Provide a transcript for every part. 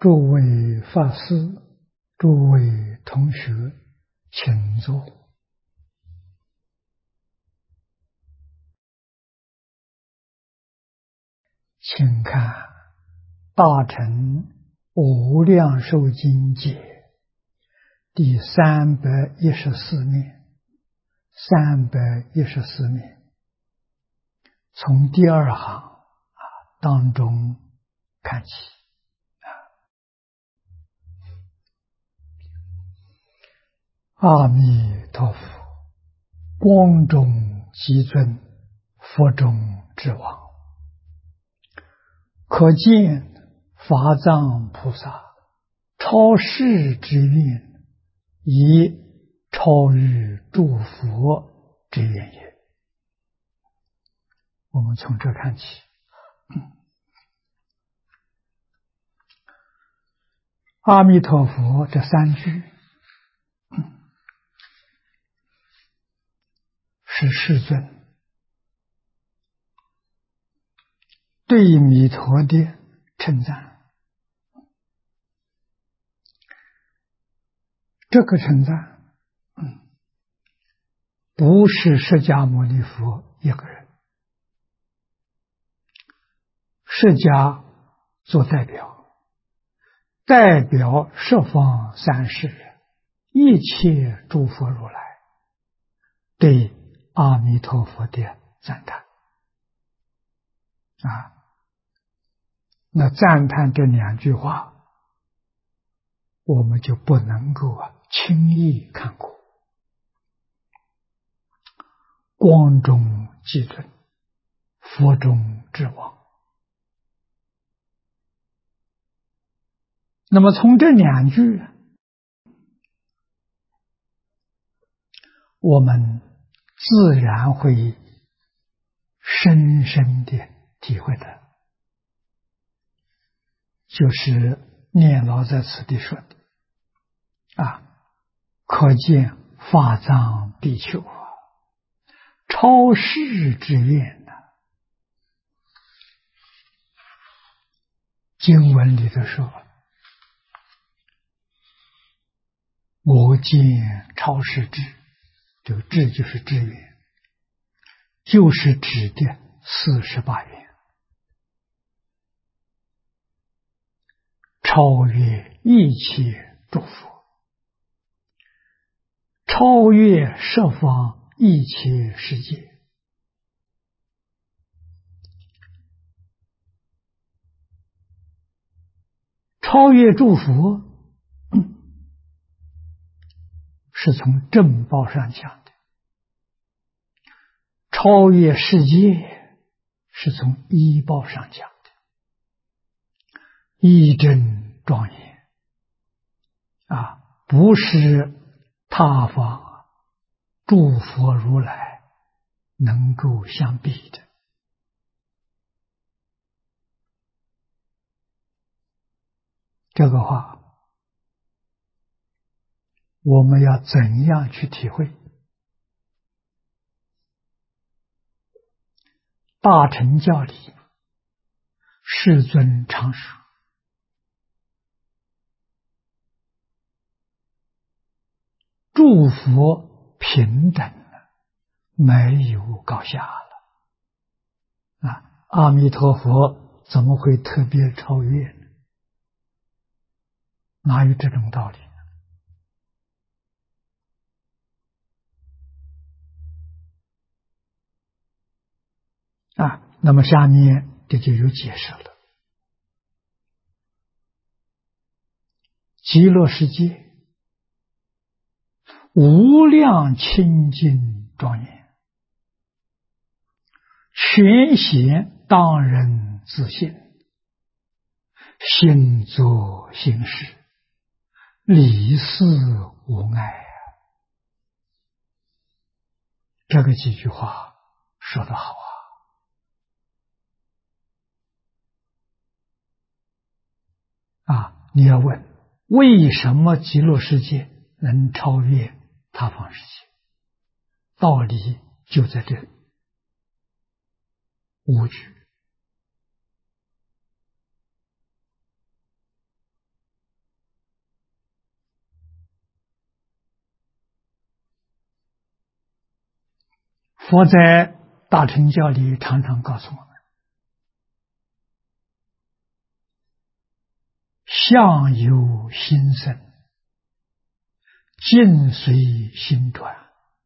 诸位法师，诸位同学，请坐。请看《大乘无量寿经解》第314面，314面，从第二行当中看起。阿弥陀佛，光中极尊，佛中之王。可见法藏菩萨超世之愿，以超于诸佛之愿也。我们从这看起，阿弥陀佛这三句是世尊对弥陀的称赞。这个称赞不是释迦牟尼佛一个人，释迦做代表，代表十方三世一切诸佛如来对阿弥陀佛的赞叹那赞叹这两句话，我们就不能够轻易看过。光中极尊，佛中之王。那么从这两句，我们自然会深深的体会到，就是念老在此地说的可见法藏比丘超世之愿经文里头说，我见超世智，这个智就是智愿，就是指的48愿，超越一切诸佛，超越十方一切世界，超越诸佛是从正报上讲的，超越世界是从依报上讲的，一真庄严不是他方诸佛如来能够相比的。这个话我们要怎样去体会？大乘教里世尊常说，诸佛平等，没有高下了阿弥陀佛怎么会特别超越呢？哪有这种道理那么下面这就有解释了。极乐世界无量清净庄严，全显当人自性，心作心事，理事无碍这个几句话说得好你要问为什么极乐世界能超越他方世界？道理就在这里5句佛在大乘教里常常告诉我们：相由心生，境随心转。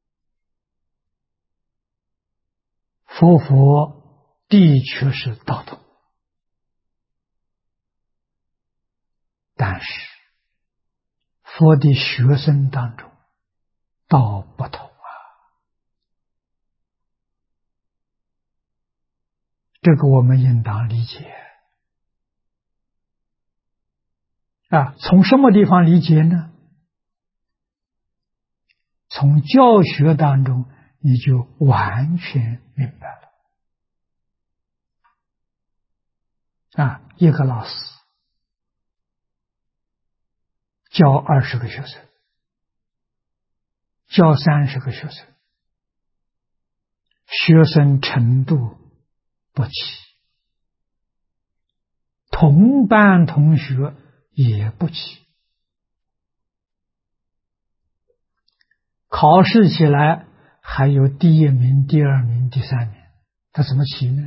佛佛的确是道统，但是佛的学生当中道不同啊，这个我们应当理解啊。从什么地方理解呢？从教学当中你就完全明白了啊。一个老师教20个学生，教30个学生，学生程度不齐，同班同学也不齐，考试起来还有第1名、第2名、第3名，他怎么齐呢？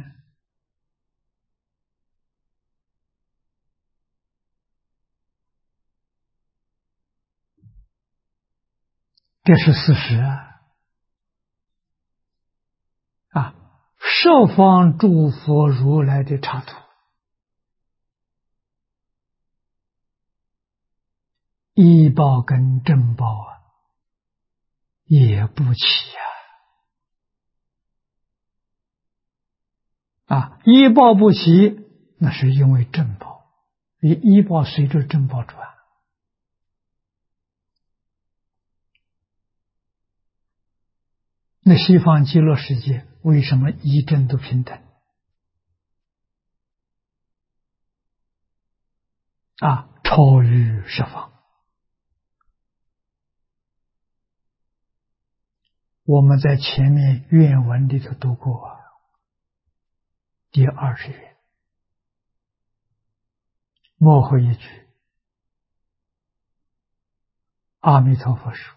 这是事实啊！十方诸佛如来的插图，依报跟正报也不齐依报不齐，那是因为正报，依报随着正报转。那西方极乐世界为什么依正都平等超于十方？我们在前面愿文里头读过第20愿，末后一句，阿弥陀佛说：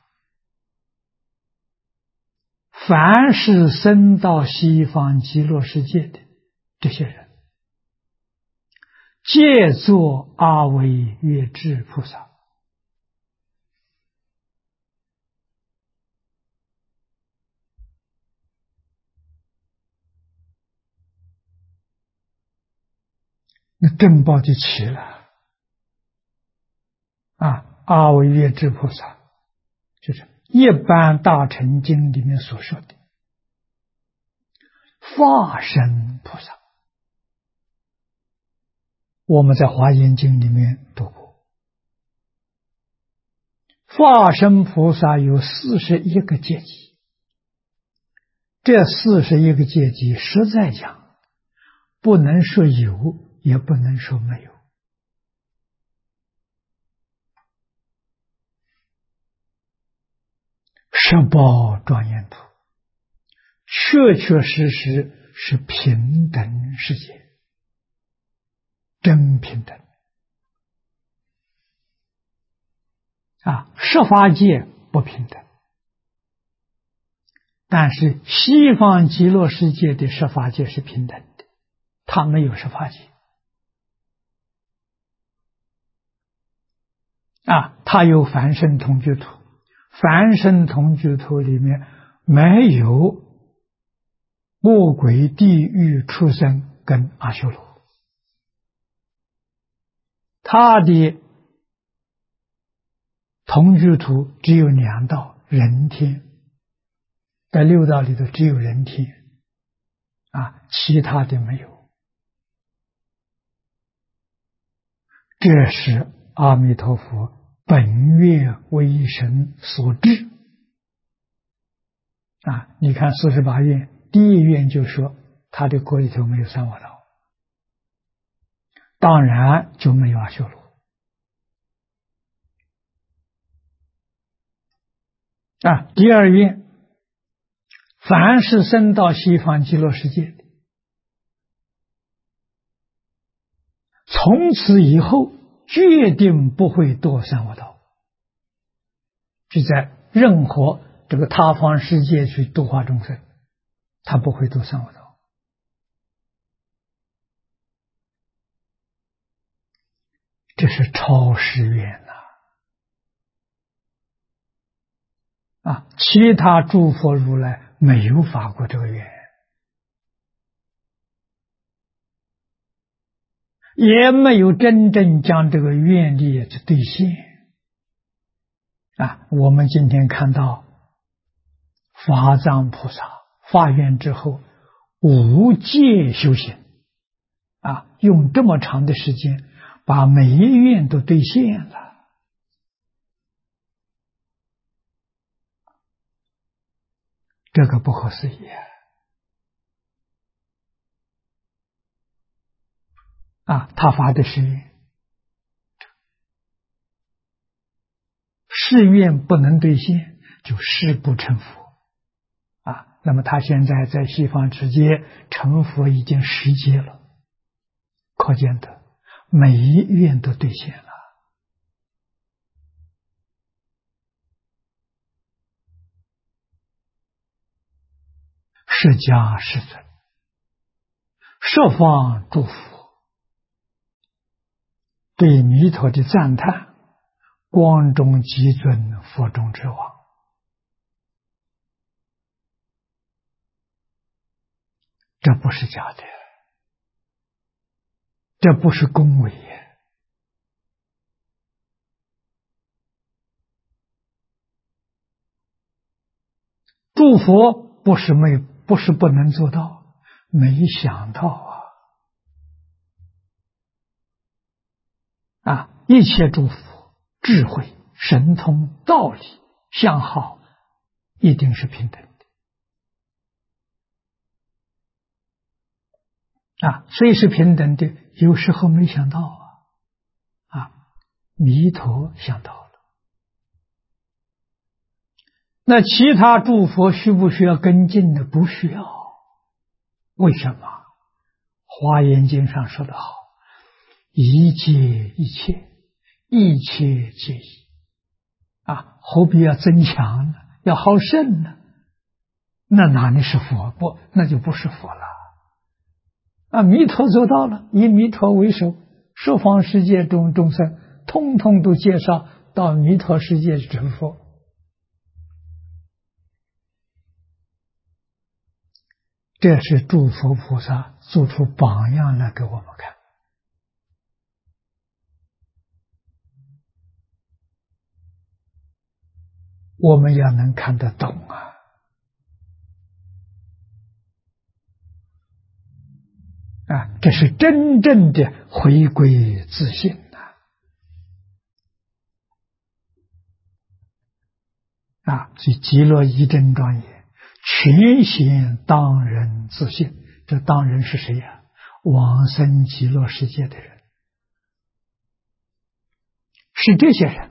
凡是生到西方极乐世界的这些人，皆作阿惟越致菩萨。那正报就齐了阿惟越致菩萨就是一般大乘经里面所说的化身菩萨。我们在华严经里面读过，化身菩萨有41个阶级，这41个阶级实在讲不能说有，也不能说没有。十宝庄严土确确实实是平等世界，真平等十法界不平等，但是西方极乐世界的十法界是平等的，它没有十法界它有凡圣同居土，凡圣同居土里面没有恶鬼、地狱、畜生跟阿修罗，他的同居土只有2道，人天，在6道里头只有人天其他的没有。这是阿弥陀佛本愿威神所致你看48愿，第1愿就说他的国里头没有三恶道，当然就没有阿修罗第2愿，凡是生到西方极乐世界的，从此以后决定不会堕三恶道，就在任何这个他方世界去度化众生他不会度三恶道。这是超世愿其他诸佛如来没有发过这个愿，也没有真正将这个愿力去兑现。我们今天看到法藏菩萨发愿之后无戒修行用这么长的时间把每一愿都兑现了，这个不可思议他发的誓愿，誓愿不能兑现，就誓不成佛那么他现在在西方世界成佛已经10劫了，可见的每一愿都兑现了。释迦世尊十方诸佛对弥陀的赞叹，光中极尊，佛中之王。这不是假的，这不是恭维诸佛不是不能做到，没想到一切诸佛智慧、神通、道理、相好，一定是平等的虽是平等的，有时候没想到弥陀想到了。那其他诸佛需不需要跟进呢？不需要。为什么？华严经上说得好，一切一切，一切皆一何必要增强呢？要好胜呢？那哪里是佛？不，那就不是佛了弥陀做到了，以弥陀为首，十方世界中众生通通都介绍到弥陀世界去成佛。这是诸佛菩萨做出榜样来给我们看。我们要能看得懂这是真正的回归自信所以极乐一真庄严，全显当人自信。这当人是谁呀？往生极乐世界的人，是这些人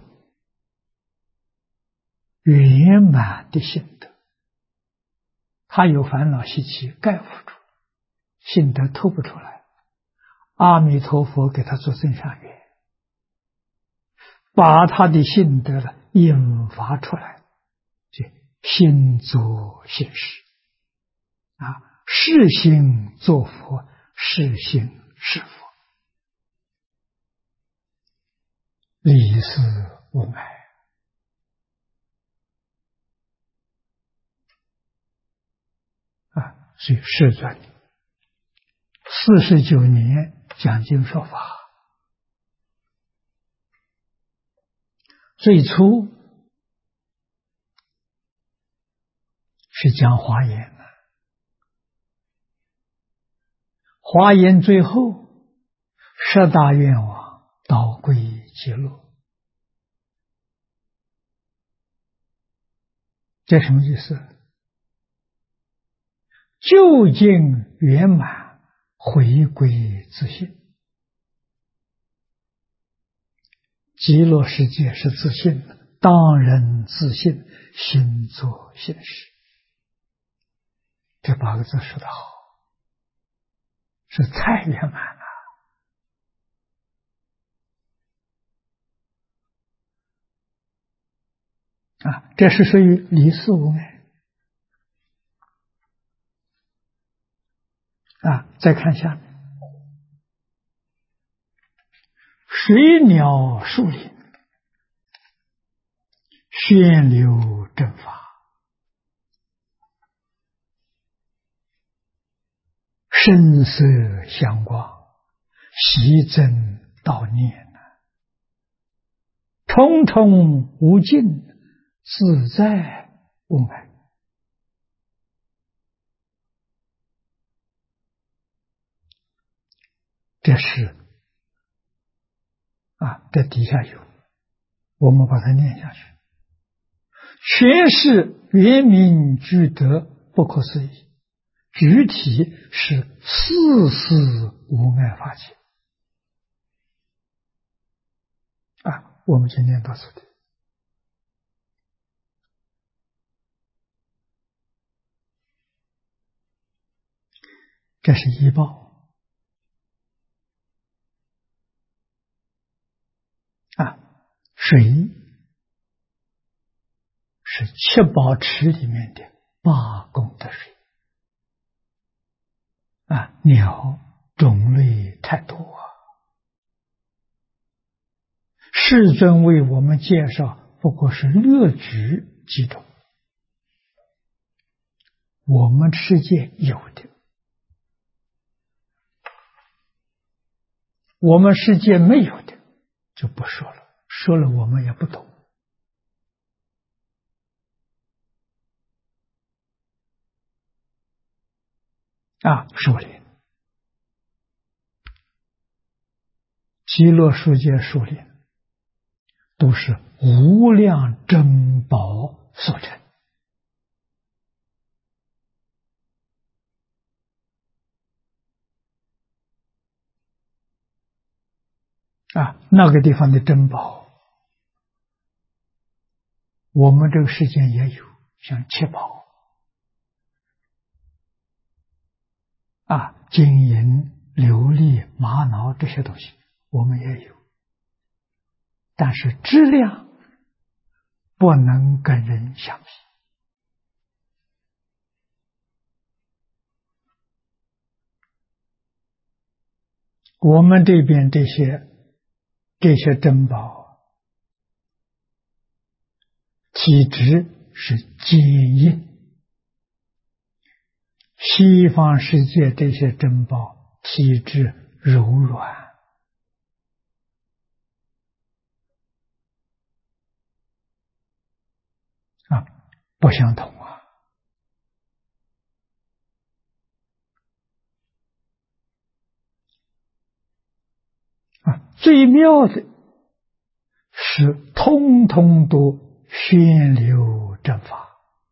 圆满的心得。他有烦恼习气盖不住，心得透不出来，阿弥陀佛给他做增上缘，把他的心得引发出来，心作心事是心作佛，是心是佛，理事无碍所以世尊49年讲经说法，最初是讲华严华严最后10大愿望导归极乐，这什么意思？究竟圆满，回归自信。极乐世界是自信的，当人自信，心作心事。这8个字说得好，是太圆满了这是属于理事无碍。 再看下面，水鸟树林，宣流正法，声色相光，习增道念，重重无尽，自在无碍。这是这底下有，我们把它念下去。全是圆明具德，不可思议，具体是事事无碍法界。我们今天到此地。这是依报。水是七宝池里面的八功德水。鸟种类太多世尊为我们介绍不过是略举几种，我们世界有的，我们世界没有的就不说了，说了我们也不懂。树林，极乐世界树林都是无量珍宝所成。那个地方的珍宝，我们这个世界也有，像七宝金银、琉璃、玛瑙这些东西，我们也有，但是质量不能跟人相比。我们这边这些珍宝体质是坚硬，西方世界这些珍宝体质柔软，不相同最妙的是通通都宣流正法，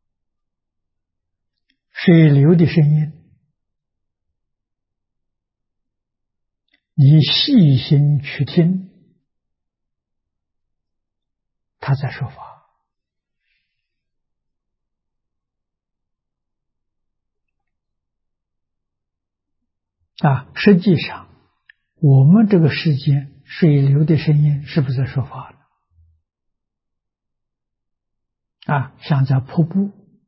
水流的声音，你细心去听，他在说法。实际上我们这个世间水流的声音是不是在说法呢？像在瀑布，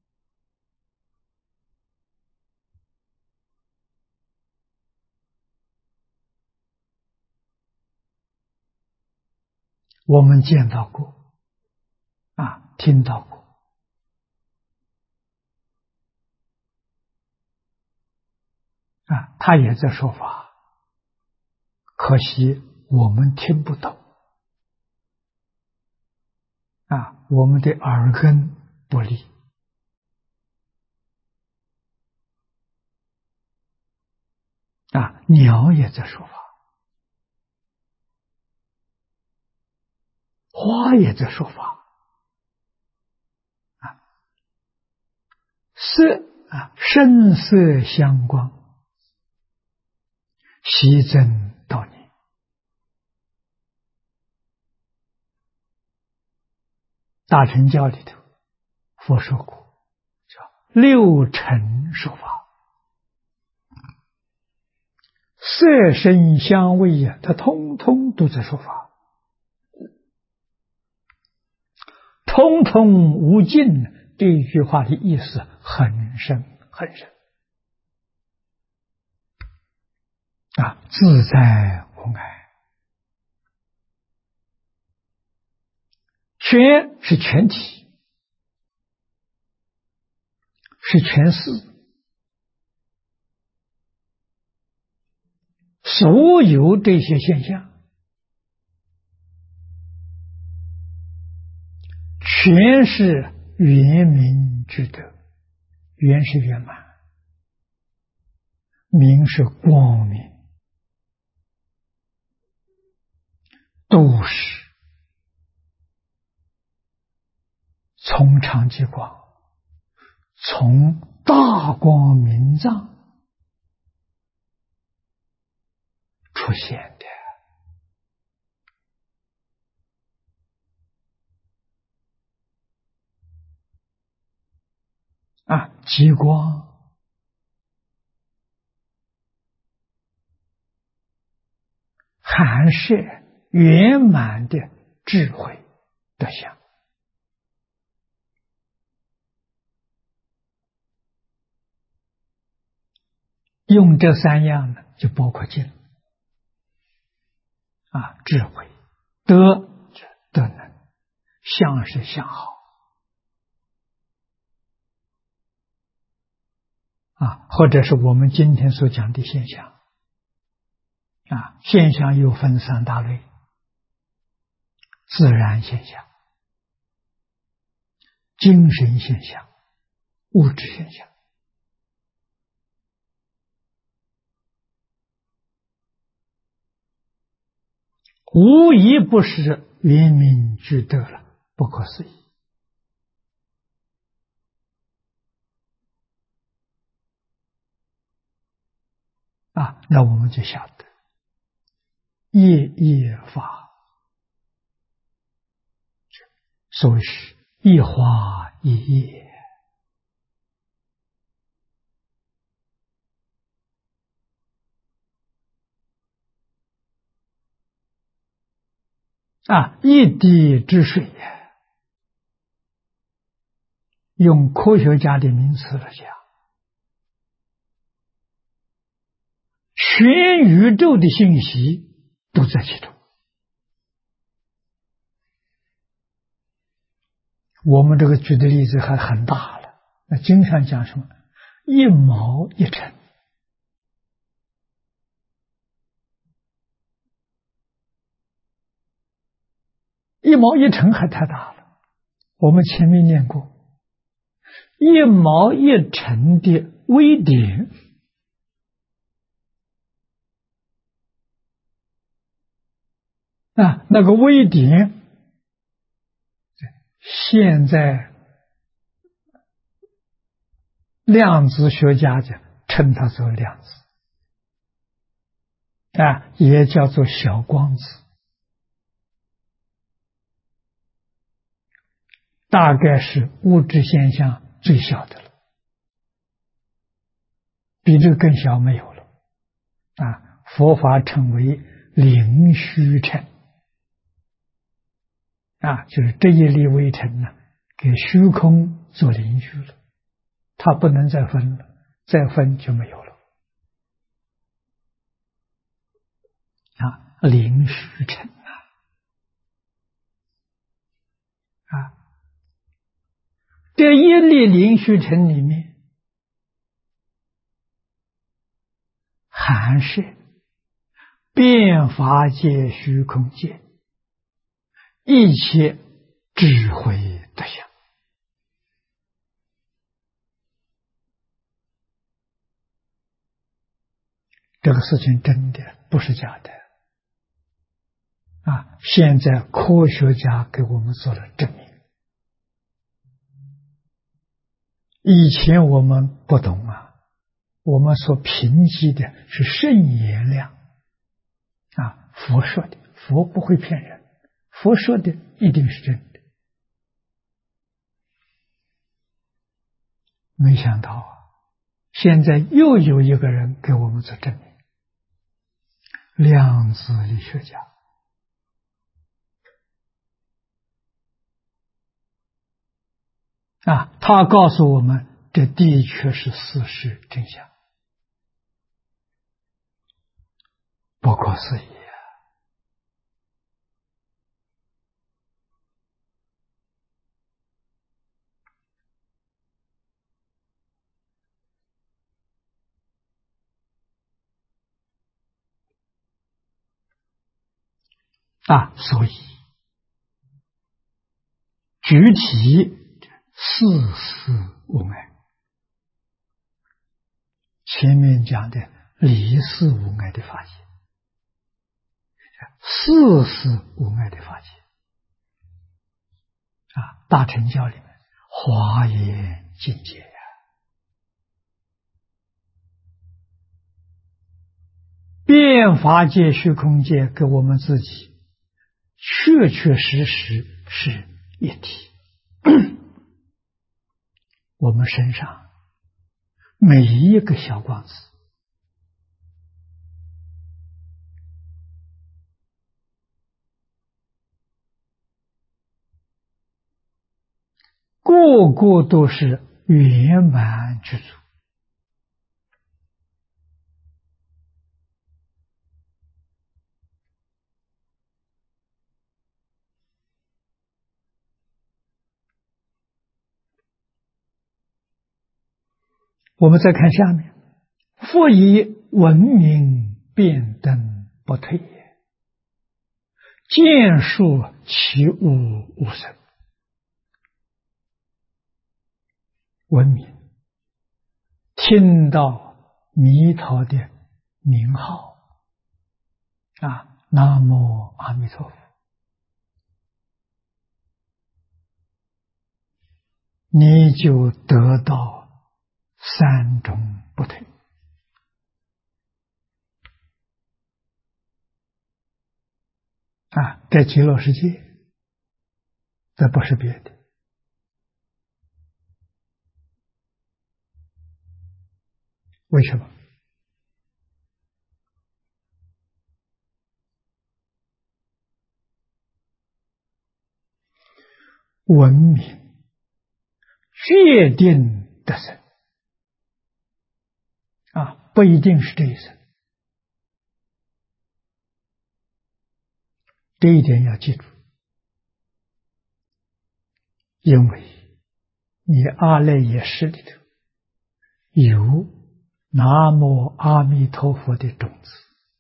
我们见到过，听到过，他也在说法，可惜我们听不懂，我们的耳根不利。鸟也在说法，花也在说法，声色相光，习增道念。大乘教里头，佛说过，叫六尘说法，色声香味它通通都在说法，通通无尽。这一句话的意思很深很深。 自在无碍。全是全体，是全事，所有这些现象，全是圆明之德。圆是圆满，明是光明，都是从常寂光，从大光明藏出现的。极光含摄圆满的智慧德相。用这三样呢，就包括尽智慧，德是德能，相是相好或者是我们今天所讲的现象现象又分三大类：自然现象、精神现象、物质现象。无一不是圆明具德了，不可思议那我们就晓得业业法，所谓是一花一叶一滴之水用科学家的名词来讲，全宇宙的信息都在其中。我们这个举的例子还很大了，那经常讲什么一毛一尘，一毛一尘还太大了。我们前面念过，一毛一尘的微点，那个微点，现在量子学家就称它做量子也叫做小光子，大概是物质现象最小的了，比这个更小没有了佛法称为灵虚尘就是这一粒微尘给虚空做灵虚了，它不能再分了，再分就没有了灵虚尘这一粒灵虚尘里面含摄变法界、虚空界一切智慧德相。这个事情真的不是假的现在科学家给我们做了证明。以前我们不懂我们所凭记的是圣言量佛说的，佛不会骗人，佛说的一定是真的。没想到现在又有一个人给我们做证明，量子力学家他告诉我们，这的确是事实真相。 不可思议啊！所以具体四事无碍，前面讲的离事无碍的法界，四事无碍的法界啊，大乘教里面华严境界呀，变法界、虚空界跟我们自己确确实实是一体。我们身上每一个小光子，个个都是圆满具足。我们再看下面，复以文明辩灯不退也，见数其物无生。文明听到弥陀的名号啊，南无阿弥陀佛，你就得到三种不退啊，在极乐世界，这不是别的。为什么？文明决定得生啊，不一定是这一生，这一点要记住。因为你阿赖耶识里头有南无阿弥陀佛的种子，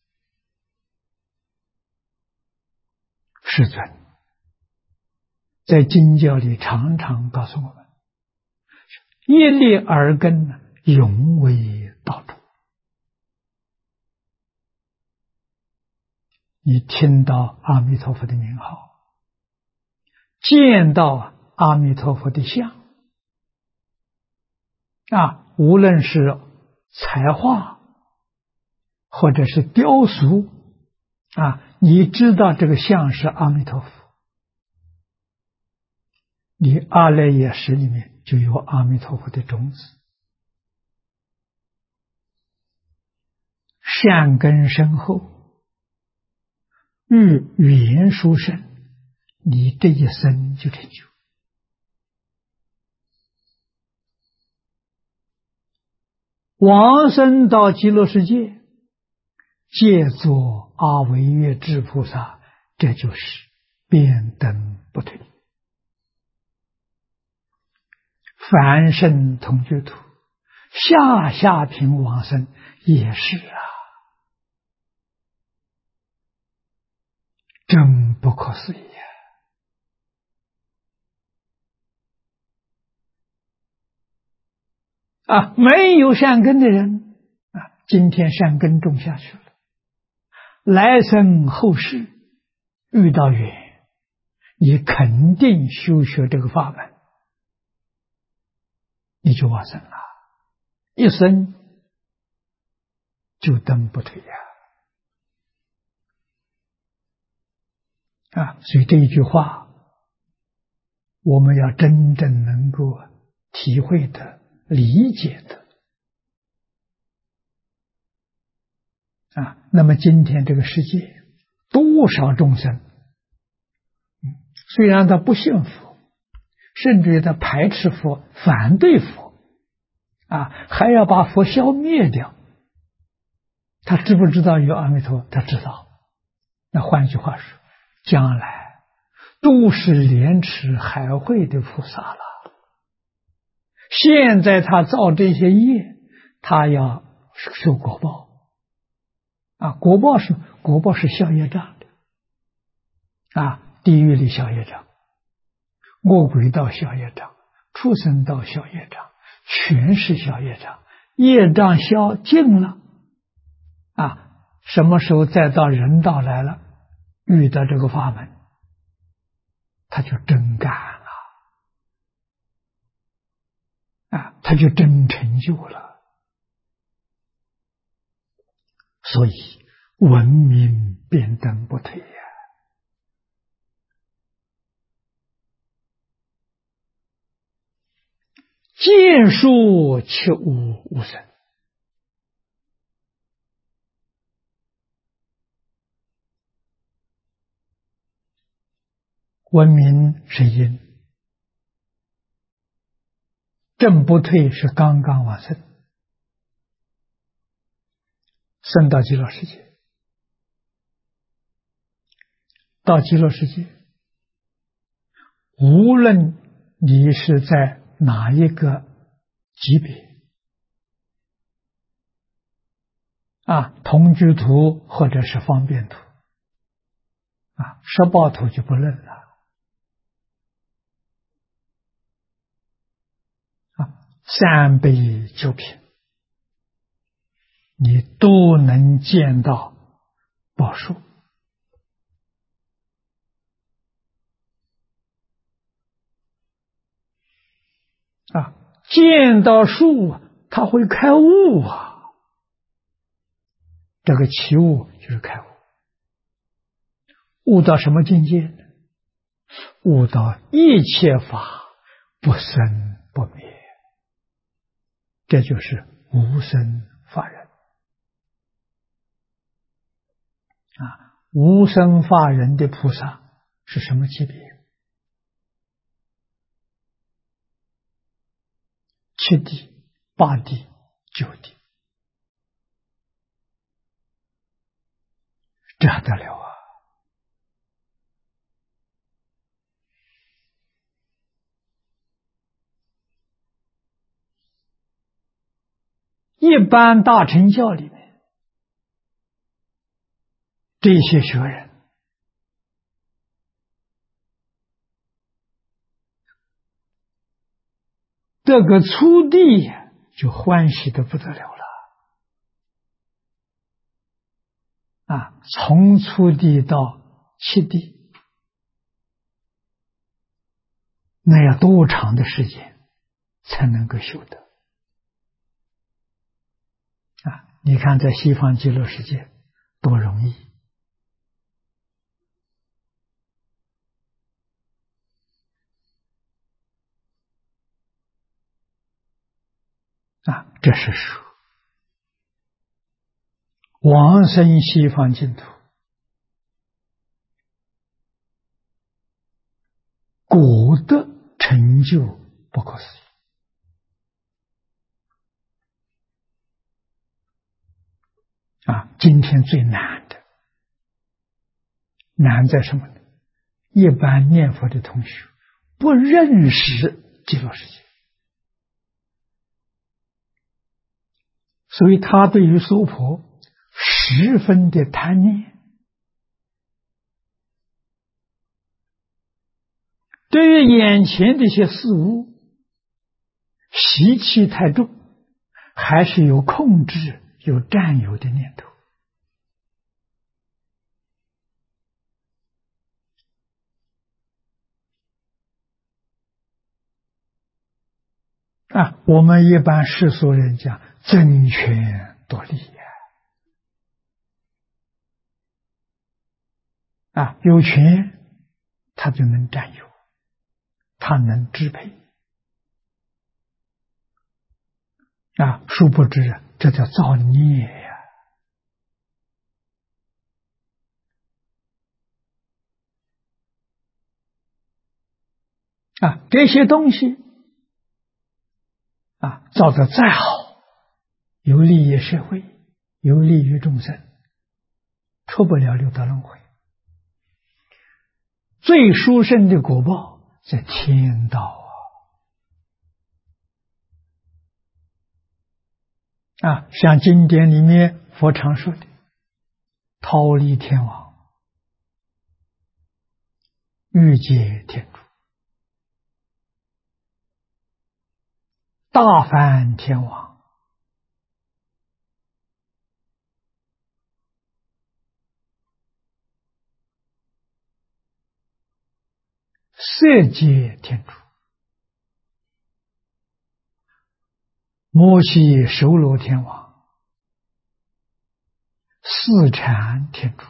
世尊在经教里常常告诉我们，业力耳根永为道主。你听到阿弥陀佛的名号，见到阿弥陀佛的像啊，无论是彩画或者是雕塑啊，你知道这个像是阿弥陀佛，你阿赖耶识里面就有阿弥陀佛的种子，善根深厚，遇缘殊胜，你这一生就成就。往生到极乐世界，借作阿惟越致菩萨，这就是辩灯不退。凡圣同居土，下下品往生也是啊，真不可思议啊！没有善根的人啊，今天善根种下去了，来生后世遇到缘，你肯定修学这个法门，你就往生了，一生就灯不退啊！所以这一句话，我们要真正能够体会的、理解的啊。那么今天这个世界，多少众生，虽然他不信佛，甚至于他排斥佛、反对佛啊，还要把佛消灭掉他知不知道有阿弥陀？他知道。那换句话说，将来都是莲池海会的菩萨了。现在他造这些业，他要受果报啊！果报是消业障的啊！地狱里消业障，恶鬼道消业障，畜生道消业障，全是消业障。业障消尽了啊！什么时候再到人道来了，遇到这个法门，他就真干了啊！他就真成就了。所以文明便登不退呀！见树切无无声。文明是因，正不退是刚刚往生，生到极乐世界。到极乐世界，无论你是在哪一个级别啊，同居土或者是方便土啊，十报土就不论了啊，三杯九品，你都能见到宝树啊，见到树它会开悟啊。这个起悟就是开悟，悟到什么境界呢？悟到一切法不生不灭，这就是无生法忍啊！无生法忍的菩萨是什么级别？七地、八地、九地，这还得了啊！一般大乘教里面，这些学人这个初地就欢喜的不得了了啊！从初地到七地，那要多长的时间才能够修得啊？你看在西方极乐世界多容易啊！这是说往生西方净土，果德成就不可思议啊！今天最难的，难在什么呢？一般念佛的同学不认识极乐世界，所以他对于娑婆十分的贪念，对于眼前这些事物习气太重，还是有控制、有占有的念头啊！我们一般世俗人讲争权夺利啊，有权他就能占有，他能支配啊，殊不知这叫造孽呀！啊，这些东西啊，造得再好，有利益社会， 有利于众生，出不了六道轮回。最殊胜的果报在天道像经典里面佛常说的，忉利天王、欲界天主、大梵天王、色界天主、摩悉首罗天王、四禅天主，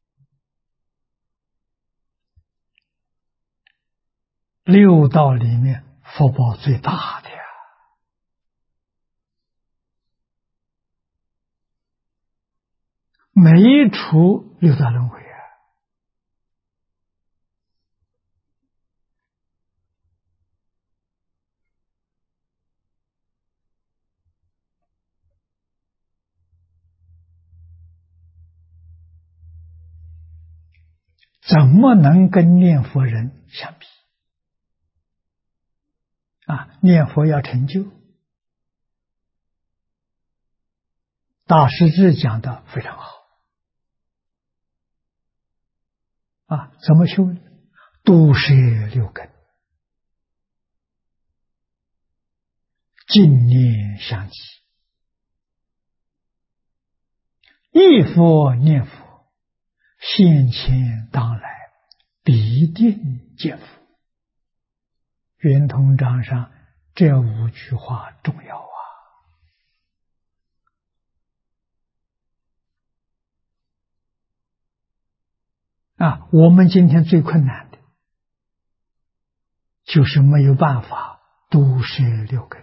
六道里面福报最大的没出六道轮回怎么能跟念佛人相比念佛要成就，大师志讲的非常好怎么修呢？度摄六根，净念相继，忆佛念佛，现前当来必定见佛。圆通章上这5句话重要我们今天最困难的就是没有办法度摄六根，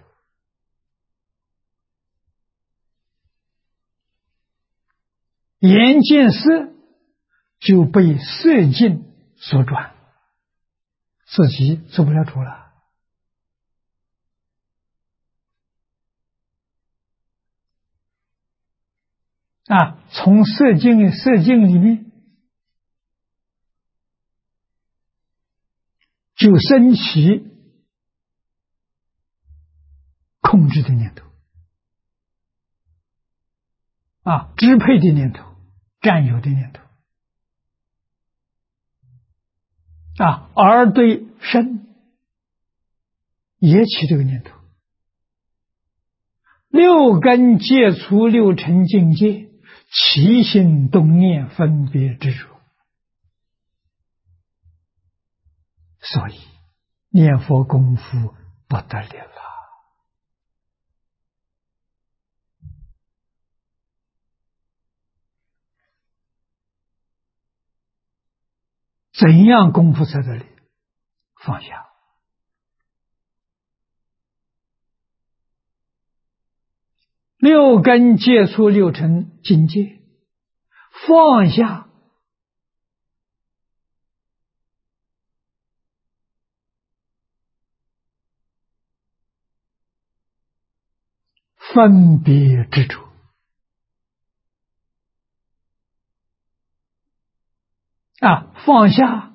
眼见色就被色境所转，自己做不了主了从色境里面就升起控制的念头支配的念头，占有的念头而对身也起这个念头。六根接触六尘境界，起心动念分别执着，所以念佛功夫不得了了。怎样功夫在这里？放下。六根接触六尘境界，放下分别执着放下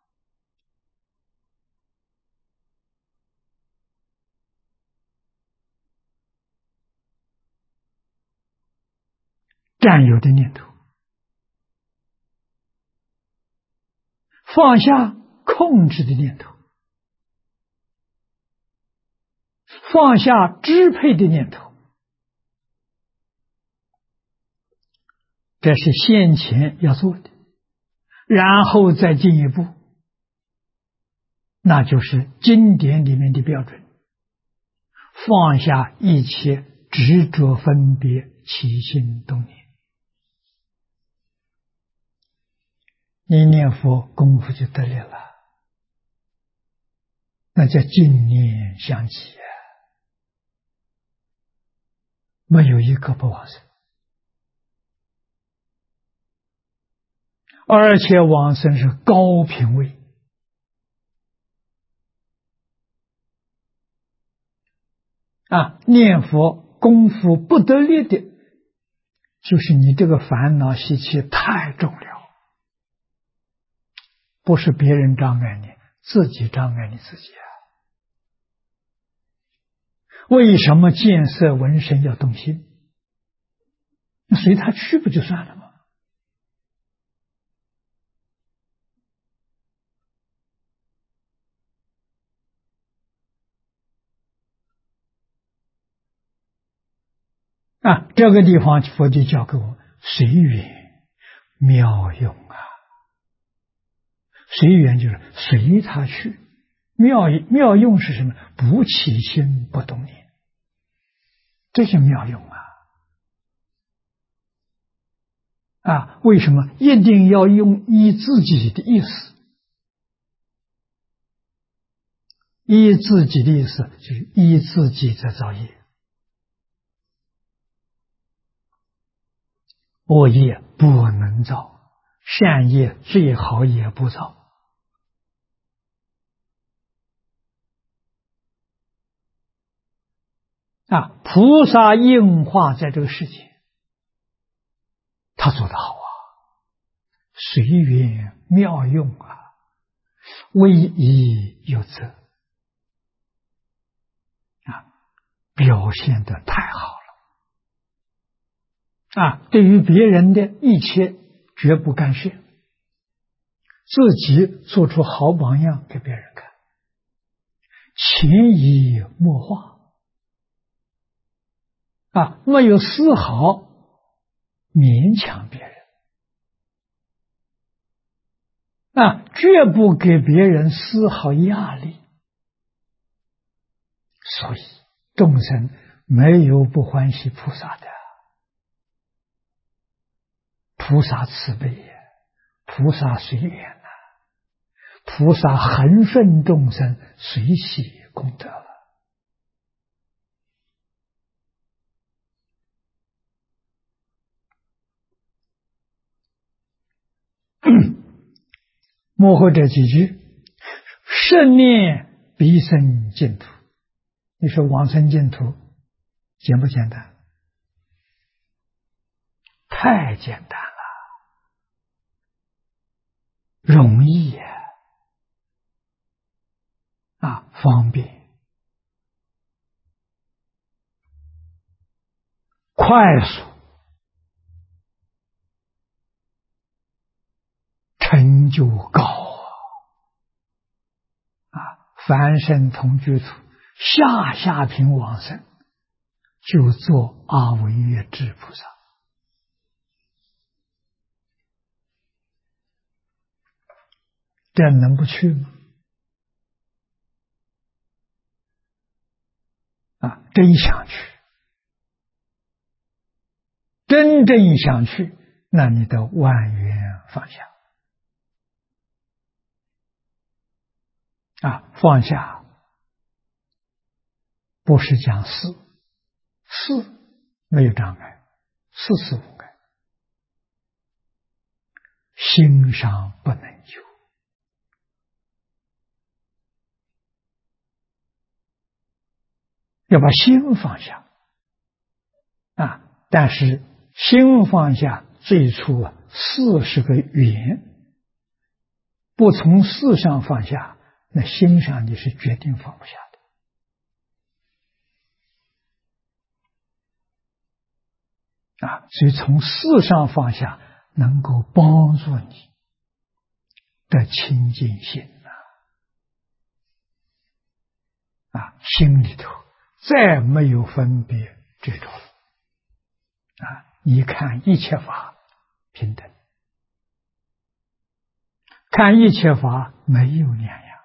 占有的念头，放下控制的念头，放下支配的念头，这是先前要做的，然后再进一步，那就是经典里面的标准，放下一切执着分别起心动念，你念佛功夫就得力了，那叫净念相继没有一个不往生，而且往生是高品位念佛功夫不得力的， 就是你这个烦恼习气太重了，不是别人障碍你，自己障碍你自己啊。为什么见色闻声要动心？随他去不就算了吗？这个地方佛就教给我们随缘妙用啊。随缘就是随他去，妙用是什么？不起心不动念，这是妙用为什么一定要用依自己的意思？依自己的意思就是依自己在造业，恶业不能造，善业最好也不造。菩萨应化在这个世界，他做得好随缘妙用唯一有则表现得太好了对于别人的一切绝不干涉，自己做出好榜样给别人看，潜移默化没有丝毫勉强别人绝不给别人丝毫压力，所以众生没有不欢喜菩萨的。菩萨慈悲菩萨随缘菩萨恒顺众生，随喜功德幕后这几句，圣念必生净土。你说往生净土简不简单？太简单了，容易方便，快速，成就高凡圣同居土，下品往生，就做阿惟越致菩萨。这能不去吗？真想去，真正想去，那你的万缘放下放下不是讲事没有障碍，事无碍，心上不能有要把心放下但是心放下最初事是个缘，不从事上放下，那心上你是决定放不下的所以从事上放下能够帮助你的清净心心里头再没有分别执着你看一切法平等，看一切法没有两样，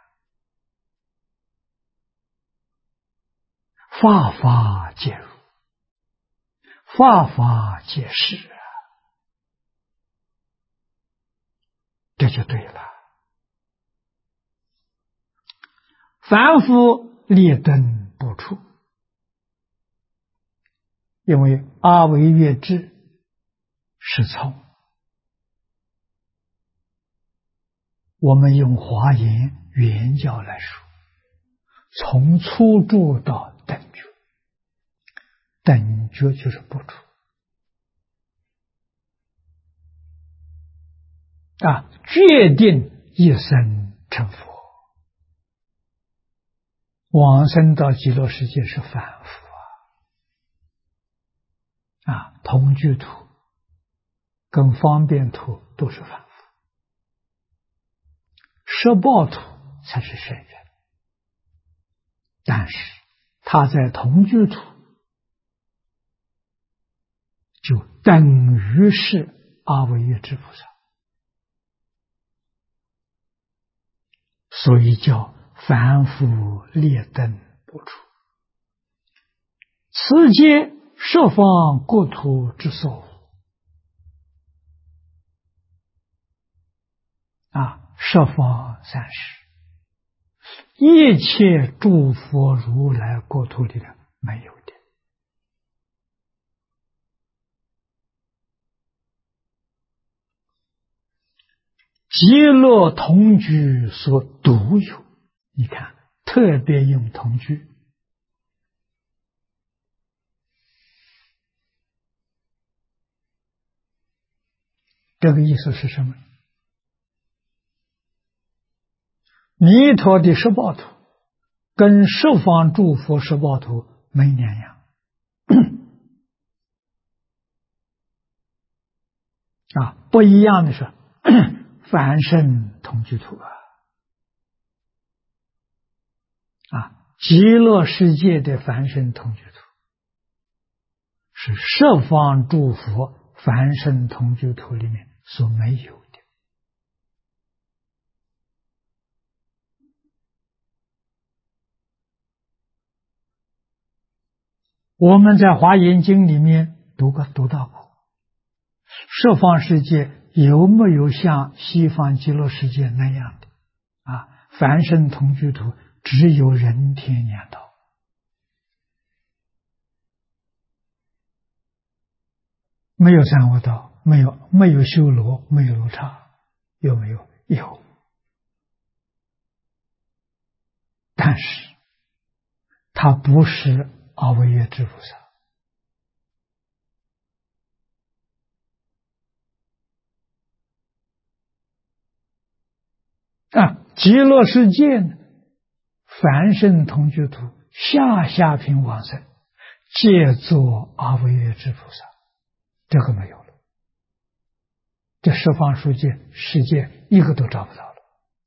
法法皆如，法法皆是这就对了。凡夫劣等不出，因为阿惟越致是从我们用华严原教来说，从初住到等觉，等觉就是不出决定一生成佛。往生到极乐世界是凡夫同居土跟方便土都是凡夫，摄报土才是圣人。但是他在同居土就等于是阿惟越致菩萨，所以叫凡夫劣等不出。此皆十方国土之所十方三世，一切诸佛如来国土里面没有的。极乐同居所独有，你看特别用同居，这个意思是什么？弥陀的十报土跟十方诸佛十报土没两样不一样的是凡圣同居土极乐世界的凡圣同居土是十方诸佛凡圣同居土里面所没有的。我们在华严经里面读到过，十方世界有没有像西方极乐世界那样的凡圣同居土只有人天两道，没有三恶道，没有修罗，没有罗刹，有没有？有。但是它不是阿惟越致菩萨极乐世界呢，凡圣同居土下品往生皆作阿惟越致菩萨，这个没有了。这十方世界一个都找不到了，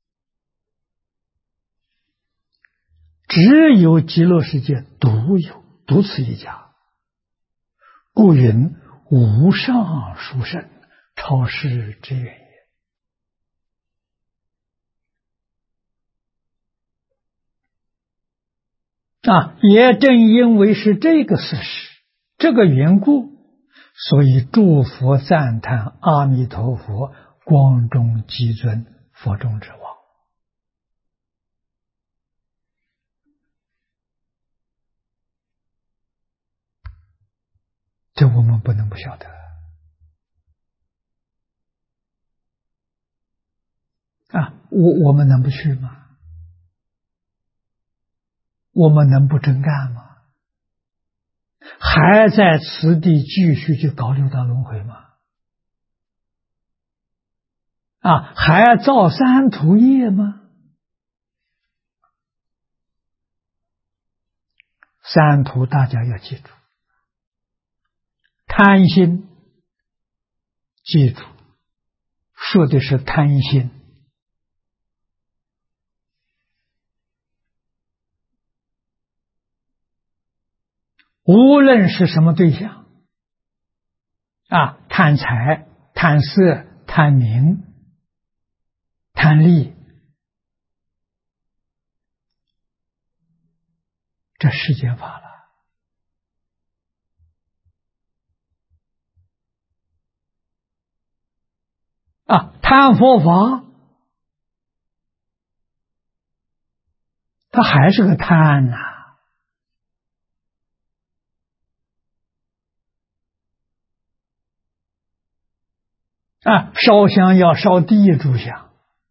只有极乐世界独此一家，故云无上殊胜，超世之远也。也正因为是这个事实，这个缘故，所以诸佛赞叹阿弥陀佛光中极尊，佛中之王。这我们不能不晓得我们能不去吗？我们能不真干吗？还在此地继续去搞六道轮回吗？还要造三途业吗？三途大家要记住，贪心，记住，说的是贪心。无论是什么对象贪财、贪色、贪名、贪利，这世间法了贪佛法，它还是个贪烧香要烧第一炷香，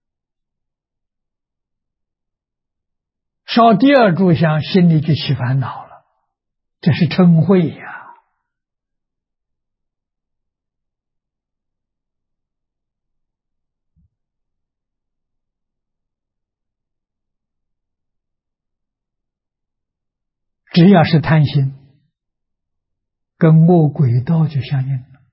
烧第二炷香心里就起烦恼了，这是嗔恚呀。 只要是贪心，跟恶鬼道就相应了；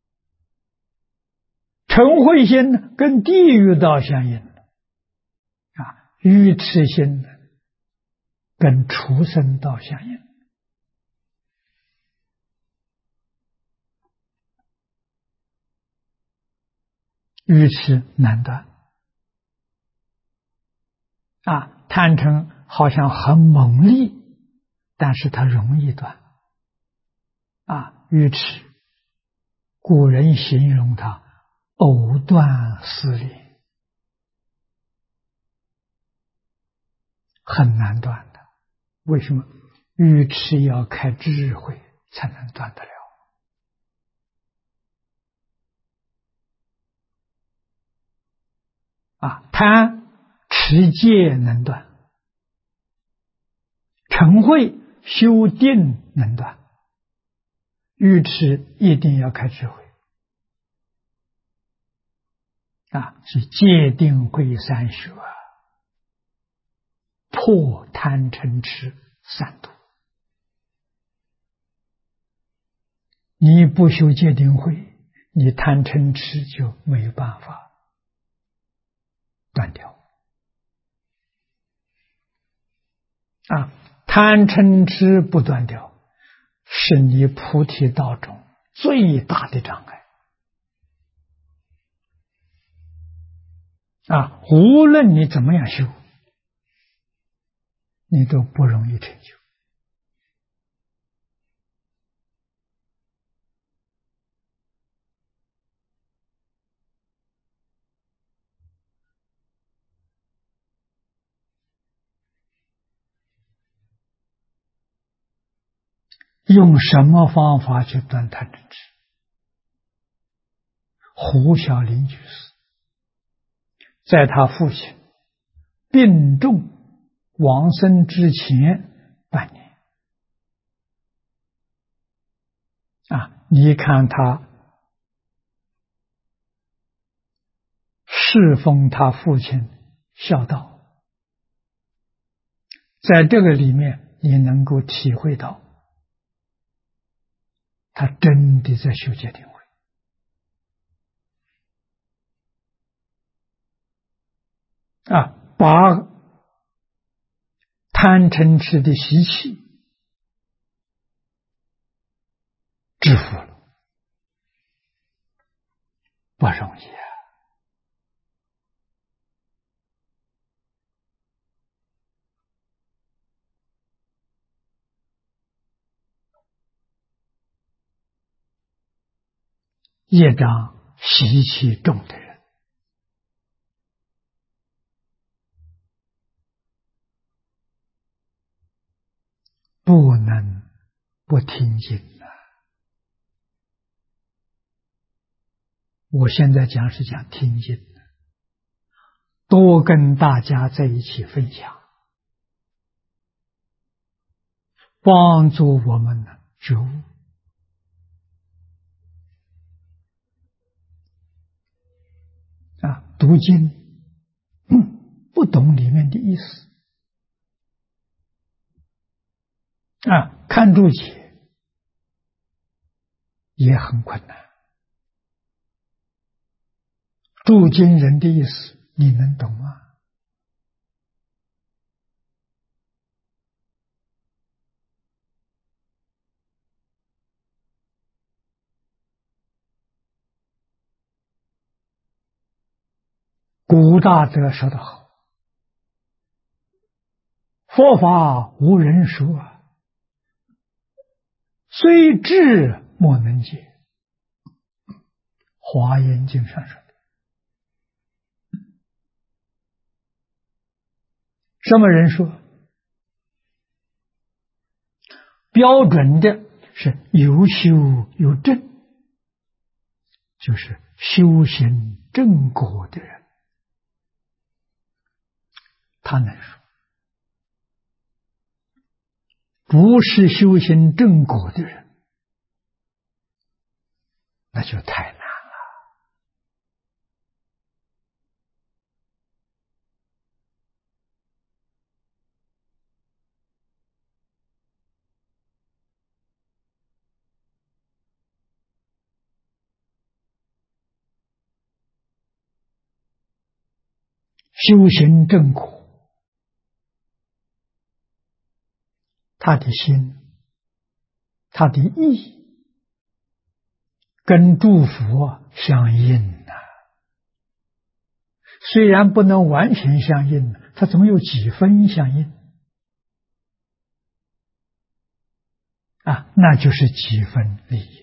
嗔恚心呢，跟地狱道相应了；愚痴心呢，跟畜生道相应。愚痴难断贪嗔好像很猛烈，但是它容易断愚痴，古人形容它藕断丝连，很难断的。为什么？愚痴要开智慧才能断得了贪持戒能断，嗔恚修定能断，愚痴一定要开智慧是戒定慧三学，破贪嗔痴三毒。你不修戒定慧，你贪嗔痴就没有办法断掉贪嗔痴不断掉，是你菩提道中最大的障碍无论你怎么样修，你都不容易成就。用什么方法去断贪嗔痴？胡小林居士在他父亲病重往生之前半年你看他侍奉他父亲孝道，在这个里面你能够体会到他真的在修戒定慧把贪嗔痴的习气制服了，不容易业障习气重的人不能不听经我现在讲是讲听经，多跟大家在一起分享，帮助我们觉悟读经不懂里面的意思看注解也很困难。注经人的意思你能懂吗？古大德说得好，佛法无人说虽智莫能解。华严经上说的。什么人说？标准的是有修有证，就是修行正果的人，他能说。不是修行正果的人，那就太难了。 修行正果，他的心，他的意，跟诸佛相应呐。虽然不能完全相应，它总有几分相应啊，那就是几分利益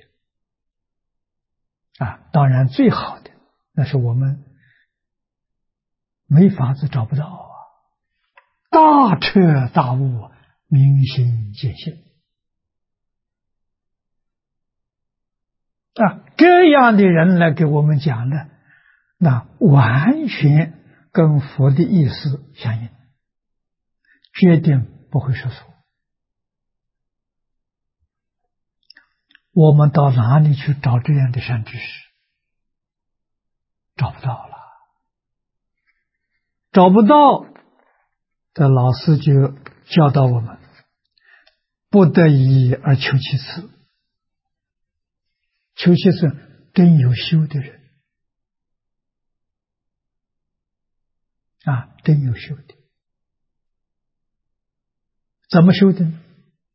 啊。当然，最好的那是我们没法子找不到啊。大彻大悟，明心见性啊，这样的人来给我们讲的，那完全跟佛的意思相应，决定不会说错。我们到哪里去找这样的善知识？找不到了，找不到，这老师就教导我们，不得已而求其次。求其次，真有修的人啊，真有修的。怎么修的呢？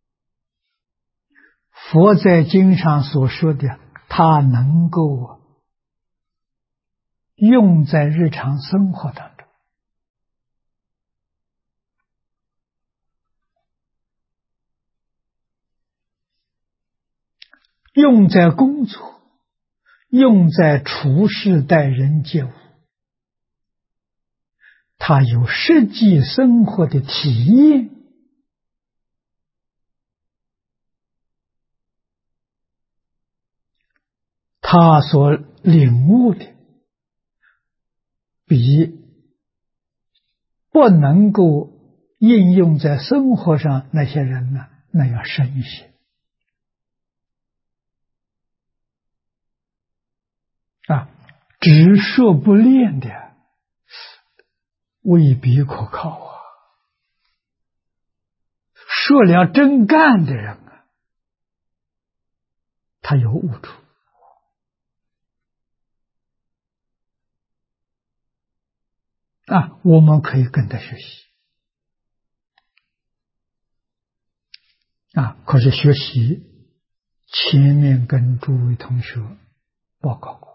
佛在经上所说的，他能够用在日常生活当中，用在工作，用在处事待人接物，他有实际生活的体验，他所领悟的比不能够应用在生活上那些人呢，那要深一些啊。只说不练的未必可靠啊，说了真干的人啊，他有误处啊，我们可以跟他学习啊。可是学习前面跟诸位同学报告过，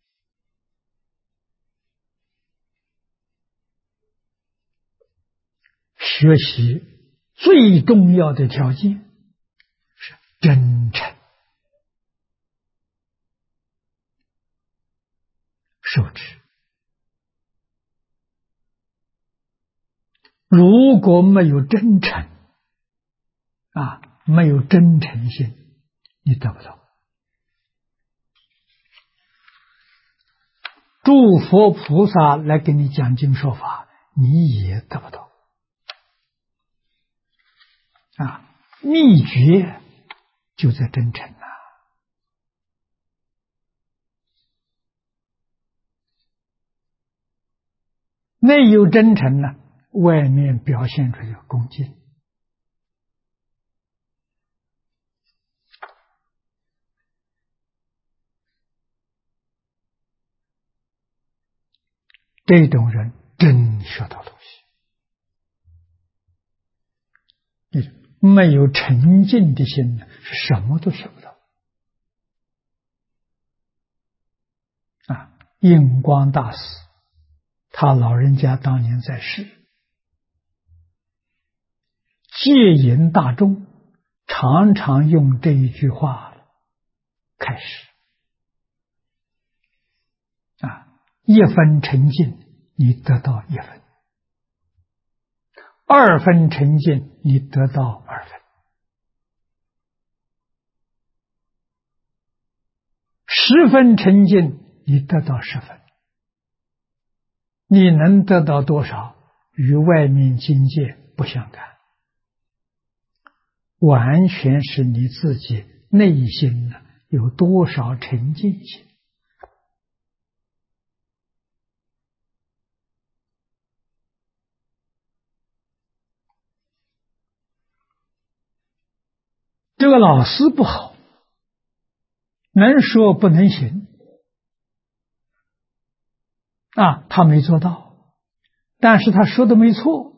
学习最重要的条件是真诚受持。如果没有真诚啊，没有真诚心，你得不到。诸佛菩萨来给你讲经说法，你也得不到啊。秘诀就在真诚啊。内有真诚呢，外面表现出有恭敬。这种人真学到东西。没有沉静的心呢，是什么都学不到啊。印光大师，他老人家当年在世，戒引大众，常常用这一句话开始啊。一分沉静，你得到一分；二分沉静，你得到二分；十分沉静，你得到10分。你能得到多少，与外面境界不相干，完全是你自己内心有多少沉静心。这个老师不好，能说不能行啊，他没做到。 但是他说的没错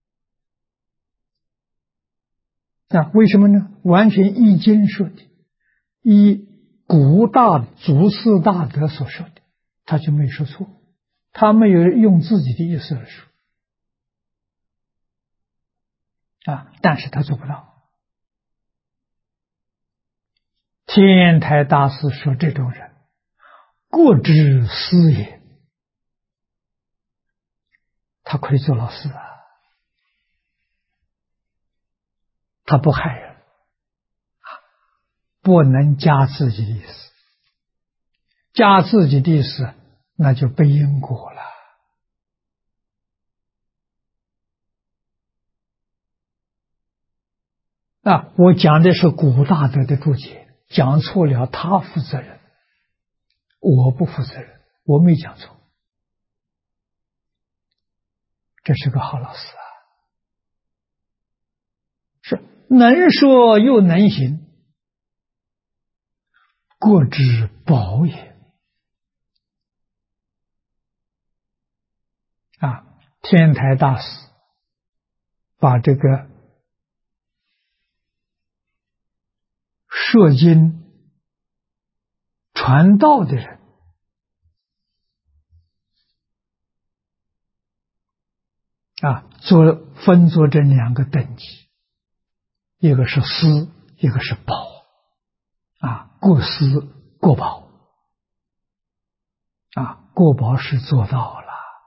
啊，为什么呢？完全依经说的，依古大祖师大德所说的，他就没说错，他没有用自己的意思来说啊，但是他做不到。天台大师说这种人，国之师也，他可以做老师啊，他不害人，不能加自己的意思，加自己的意思那就背因果了。啊，我讲的是古大德的注解，讲错了他负责任，我不负责任，我没讲错，这是个好老师啊，是能说又能行，国之宝也啊！天台大师把这个摄经传道的人啊，分作这两个等级，一个是师，一个是宝啊，过师过宝啊，过宝是做到了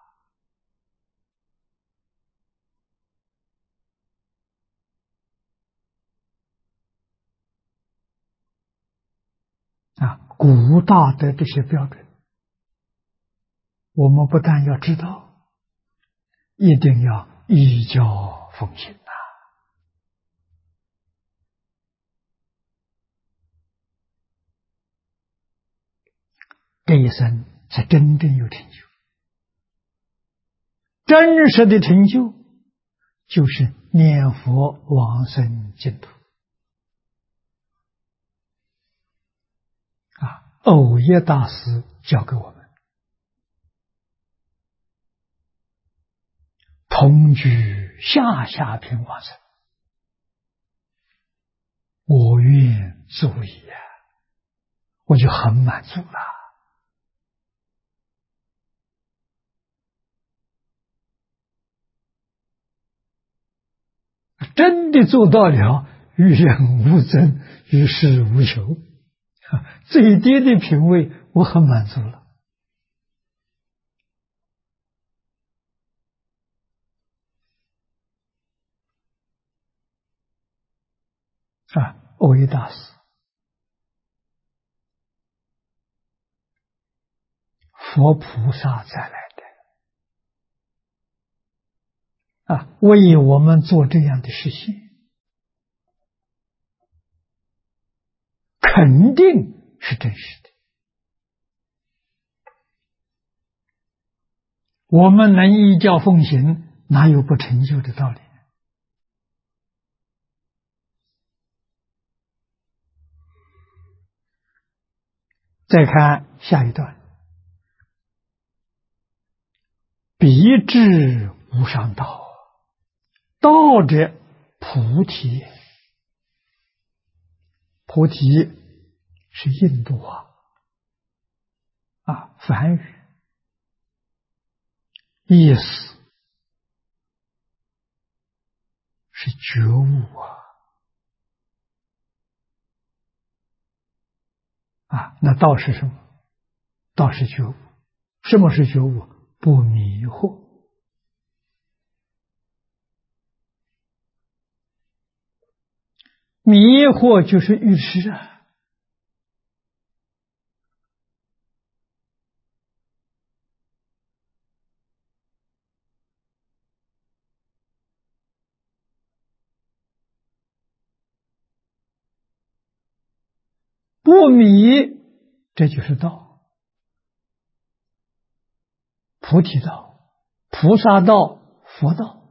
啊，古大的这些标准，我们不但要知道，一定要依教奉行呐。这一生才真正有成就，真实的成就就是念佛往生净土啊！藕益大师教给我们，同居下下品往生，我愿足矣啊！我就很满足了。真的做到了与人无争，与世无求，最低的品位我很满足了啊！藕益大师佛菩萨再来的啊，为我们做这样的事情，肯定是真实的。我们能依教奉行，哪有不成就的道理？再看下一段，彼之无上道，道者菩提也。菩提是印度话啊，梵语，意思是觉悟啊，那道是什么？道是觉悟。什么是觉悟？不迷惑。迷惑就是愚痴啊。不迷，这就是道。菩提道、菩萨道、佛道，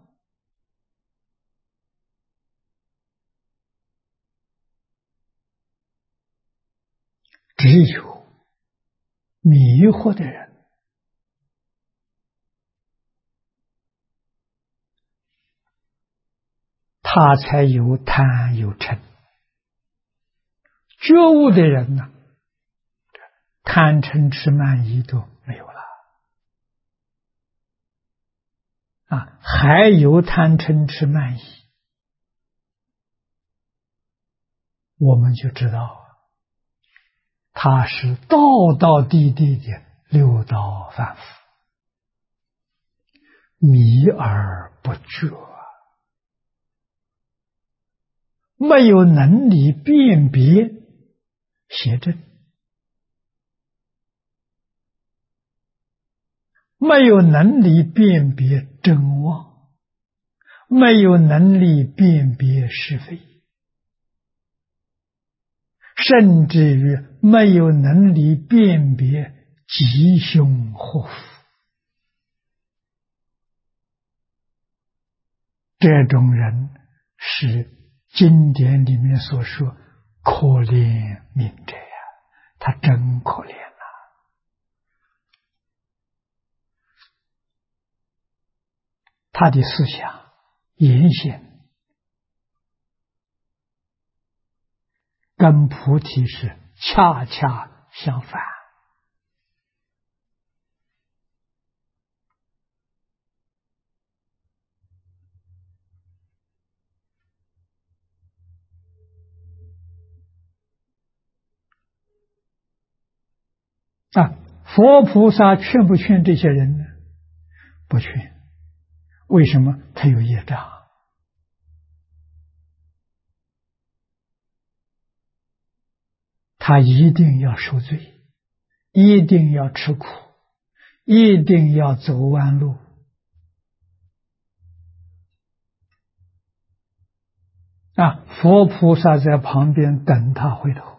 只有迷惑的人他才有贪有嗔。觉悟的人呢，贪嗔痴慢疑都没有了啊，还有贪嗔痴慢疑，我们就知道他是道道地地的六道凡夫，迷而不觉，没有能力辨别邪正，没有能力辨别真妄，没有能力辨别是非，甚至于没有能力辨别吉凶祸福。这种人是经典里面所说可怜悯者呀，他真可怜啊！他的思想言行跟菩提是恰恰相反啊！佛菩萨劝不劝这些人呢？不劝。为什么？他有业障，他一定要受罪，一定要吃苦，一定要走弯路啊！佛菩萨在旁边等他回头，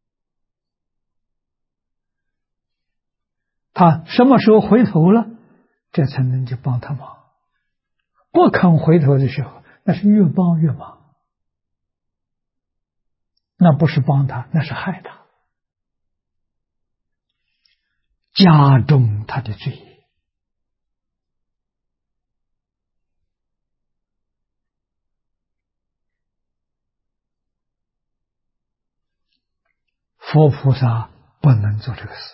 他什么时候回头了，这才能去帮他忙。不肯回头的时候，那是越帮越忙，那不是帮他，那是害他，加重他的罪业。佛菩萨不能做这个事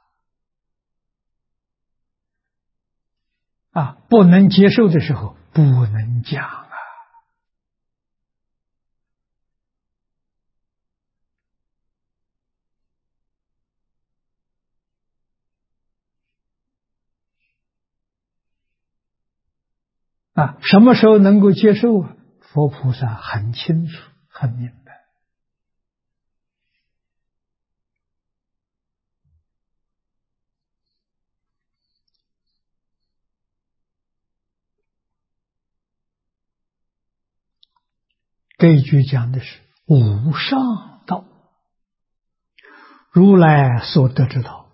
啊！不能接受的时候不能讲啊！什么时候能够接受啊？佛菩萨很清楚很明白。这一句讲的是无上道，如来所得之道，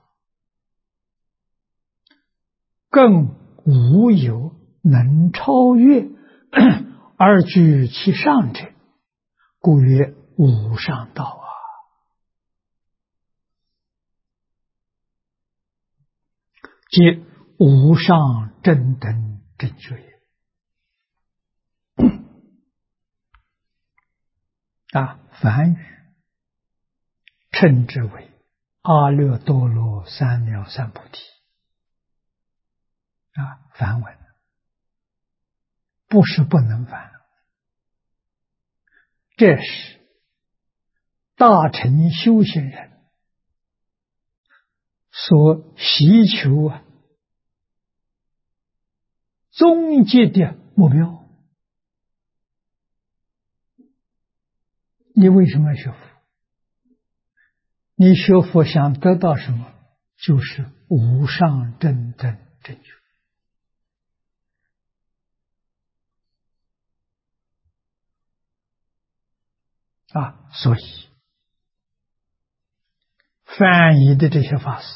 更无有能超越而居其上者，故曰无上道啊！即无上正等正觉也啊！梵语称之为阿耨多罗三藐三菩提啊，梵文不是不能翻，这是大乘修行人所希求终极的目标。你为什么要学佛？你学佛想得到什么？就是无上正等正觉啊！所以翻译的这些法师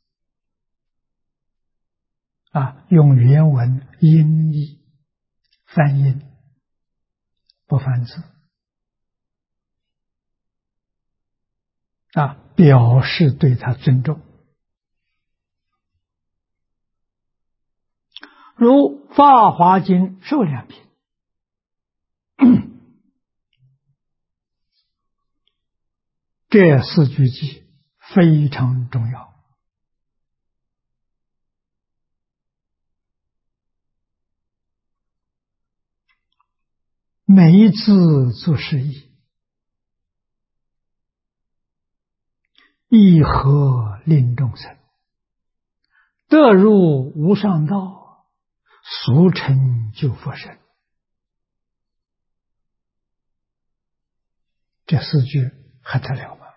啊，用原文音译翻音，不翻字啊，表示对他尊重。如《法华经》受量品这四句偈非常重要。每一字作是义，义合令众生得入无上道，速成就佛身。这四句还得了吗？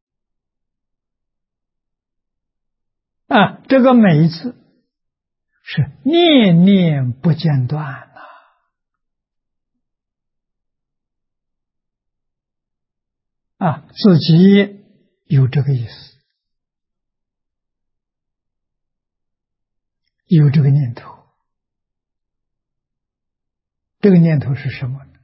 这个每一字是念念不间断自己有这个意思，有这个念头。这个念头是什么呢？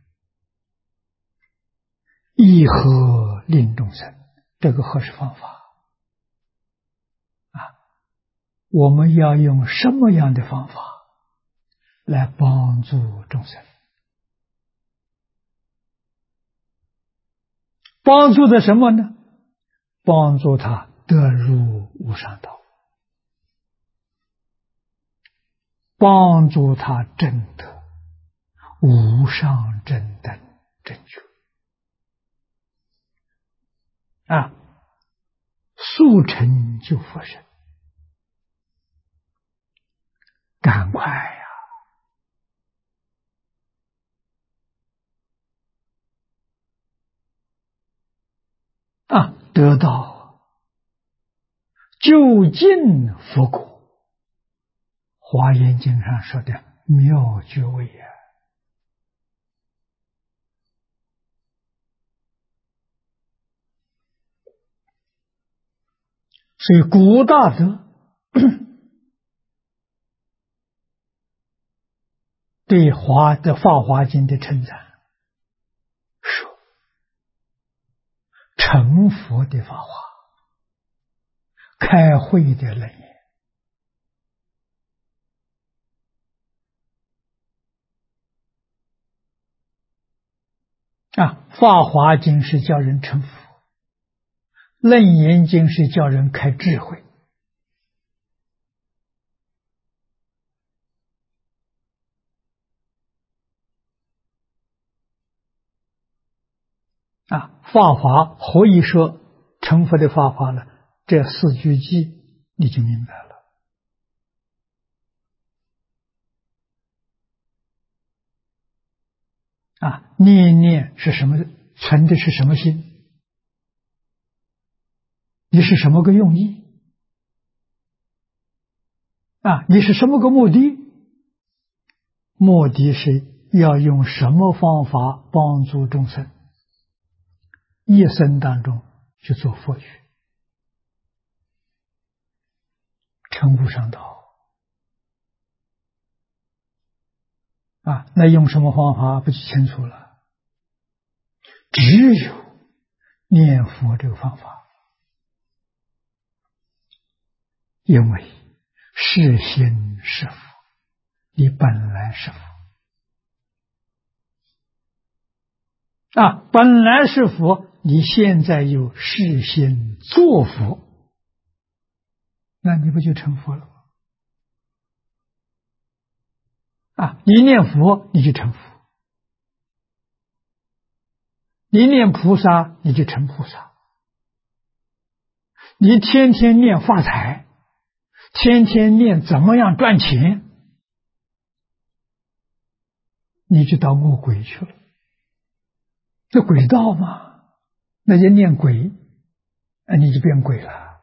义合令众生，这个合是方法我们要用什么样的方法来帮助众生？帮助的什么呢？帮助他得入无上道，帮助他证得无上正等正觉速成就佛身。赶快得到究竟佛果。华严经上说的妙觉位所以古大德对法华经的称赞说，成佛的法华，开慧的楞严法华经是叫人成佛，楞严经是叫人开智慧法华何以说成佛的法华了？这四句偈你就明白了念念是什么？存的是什么心？你是什么个用意？你是什么个目的？目的是要用什么方法帮助众生一生当中去做佛学，成无上道那用什么方法不就清楚了？只有念佛这个方法，因为是心是佛，你本来是佛本来是佛，你现在又是心作佛，那你不就成佛了吗？你念佛你就成佛，你念菩萨你就成菩萨，你天天念发财，天天念怎么样赚钱，你就到恶鬼去了。这鬼道嘛，那就念鬼，你就变鬼了。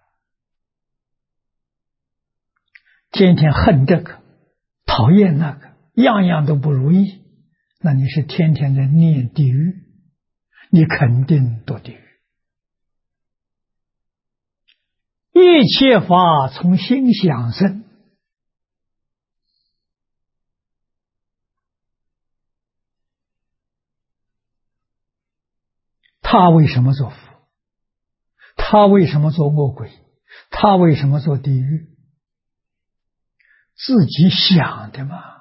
天天恨这个，讨厌那个，样样都不如意，那你是天天在念地狱，你肯定堕地狱。一切法从心想生，他为什么做佛？他为什么做恶鬼？他为什么做地狱？自己想的嘛，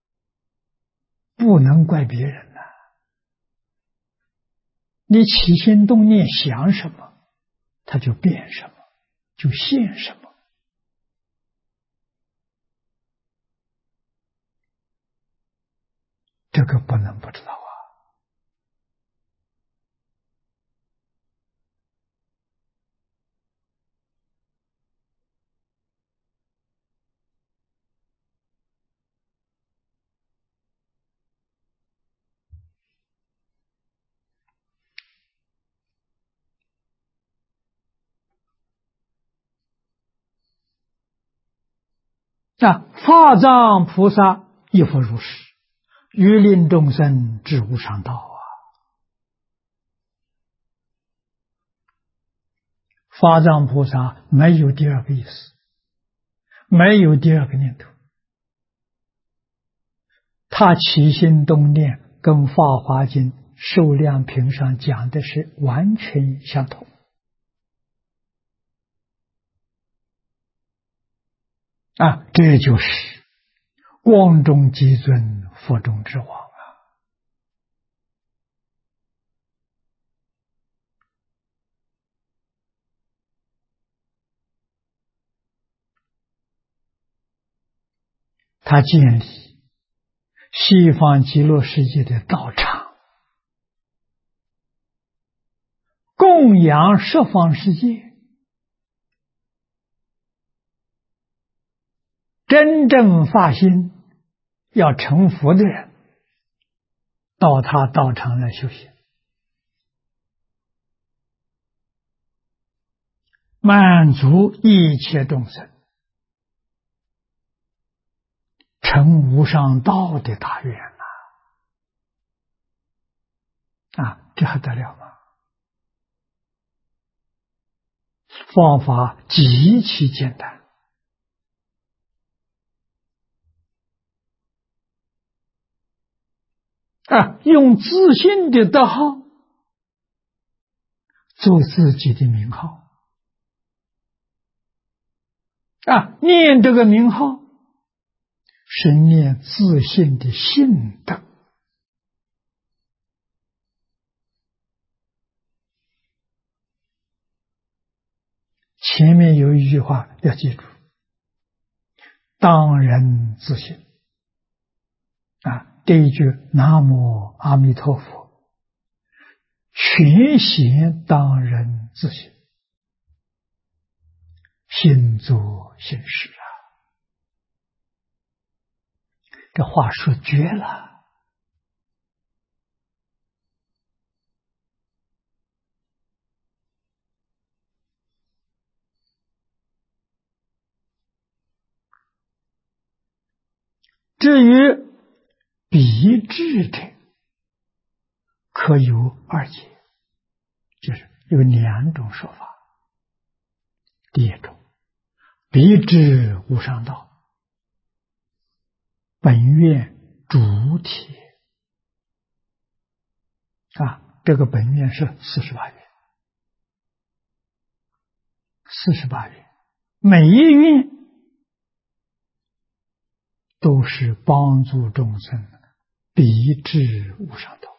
不能怪别人你起心动念想什么， 它就变什么，就现什么。这个不能不知道法藏菩萨亦复如是，欲令众生至无上道法藏菩萨没有第二个意思，没有第二个念头，他起心动念跟《法华经》受量品上讲的是完全相同。这就是光中极尊，佛中之王他建立西方极乐世界的道场，供养十方世界，真正发心要成佛的人，到他道场来修行，满足一切众生成无上道的大愿这还得了吗？方法极其简单，用自信的德号做自己的名号念这个名号是念自信的信德。前面有一句话要记住，当人自信这一句南无阿弥陀佛，全显当人自信，心作心事这话说绝了。至于彼智者，可有二解，就是有两种说法。第一种，彼智无上道，本愿主体这个本愿是48愿，48愿，每一愿都是帮助众生彼智无上道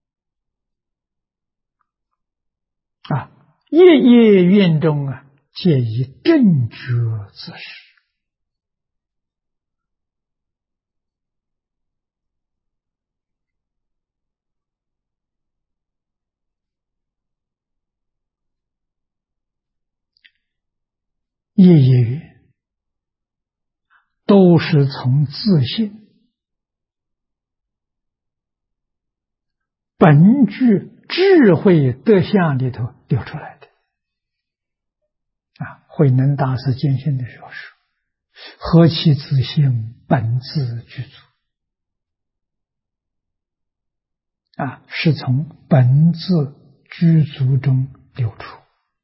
夜夜愿中皆以正觉自持。夜夜愿都是从自信本具智慧德相里头流出来的慧能大师见性的时候说，何其自性本自具足是从本自具足中流出。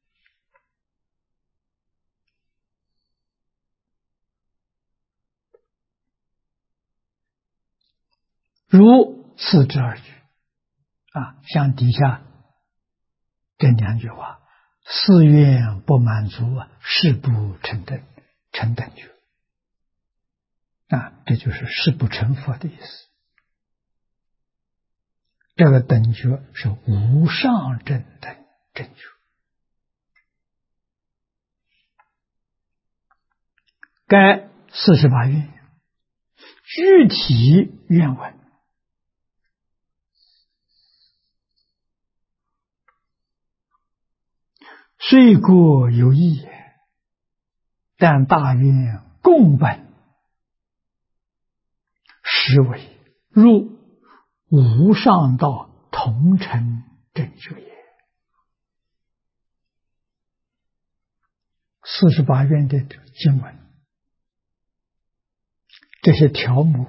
如此之二句像底下这两句话，誓愿不满足誓不成等觉这就是誓不成佛的意思。这，这个等觉是无上正等正觉该48愿具体愿文，虽各有异，但大愿共本，实为入无上道同成正觉也。48愿的经文，这些条目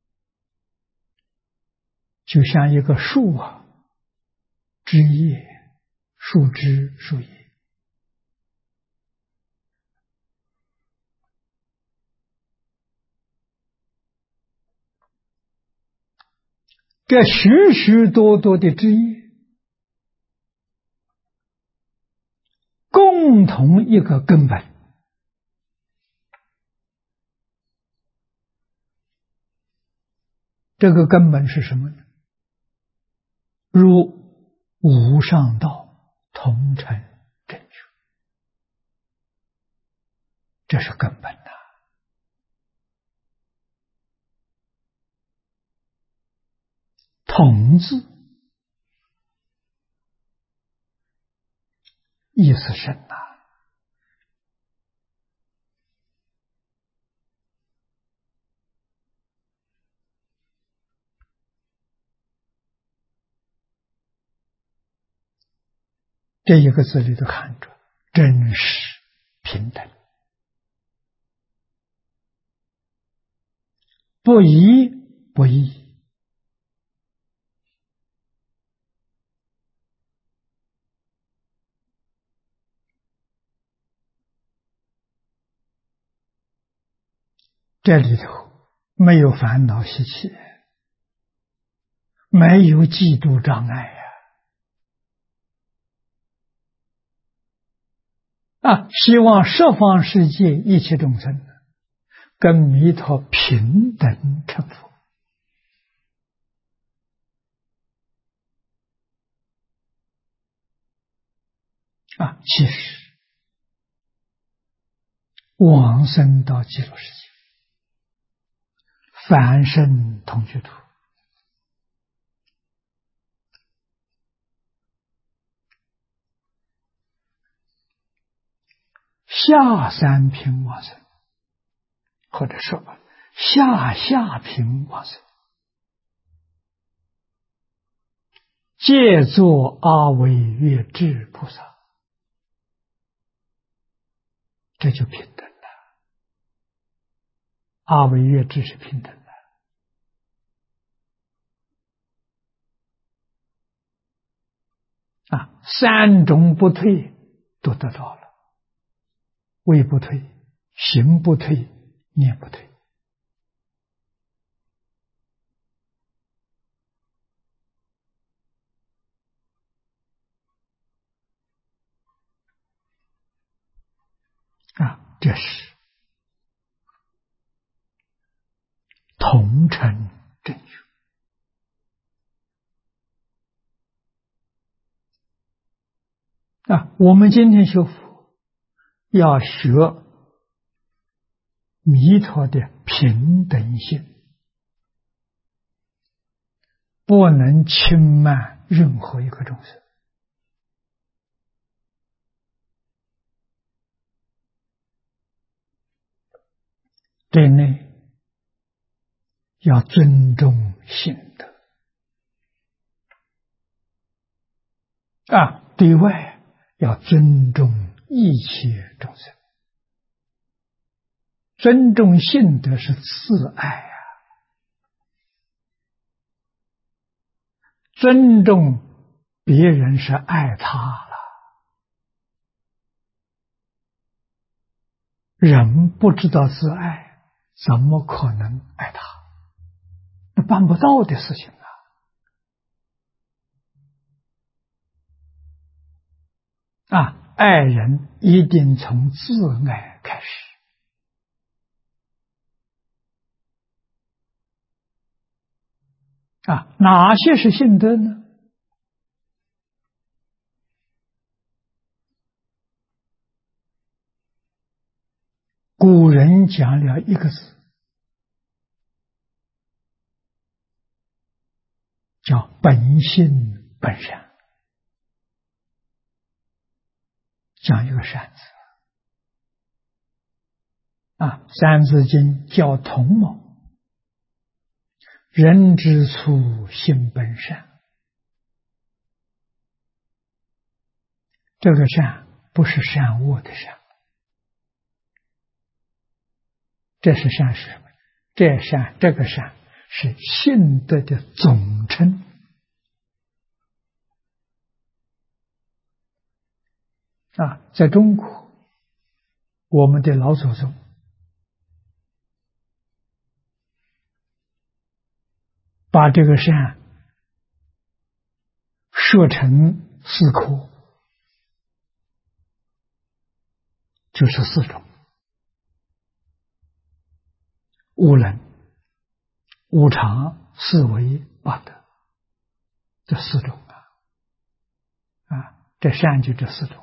就像一个树枝叶、树枝、树叶，这许许多多的枝叶，共同一个根本。这个根本是什么呢？入无上道同成正觉，这是根本呐。统字意思深呐。这一个字里头看着真实平等，不疑不异。这里头没有烦恼习气，没有嫉妒障碍希望十方世界一切众生跟弥陀平等成佛其实往生到极乐世界，凡圣同居土，下三品往生，或者说下品往生，皆作阿惟越致菩萨，这就平等了。阿惟越致是平等的三种不退都得到了，位不退，行不退，念不退。这是同成正觉。我们今天修佛要学弥陀的平等性，不能轻慢任何一个众生。对内要尊重性德对外要尊重一切众生。尊重性德是自爱尊重别人是爱他了。人不知道自爱，怎么可能爱他？那办不到的事情爱人一定从自爱开始。哪些是性德呢？古人讲了一个字，叫本性本善，讲一个善字。三字经叫同盟，人之初，性本善。这个善不是善恶的善，这是善是什么？这个善是性德的总称。在中国，我们的老祖宗把这个善设成四科，就是四种：无能、无常、四维、八德，这四种这善就这四种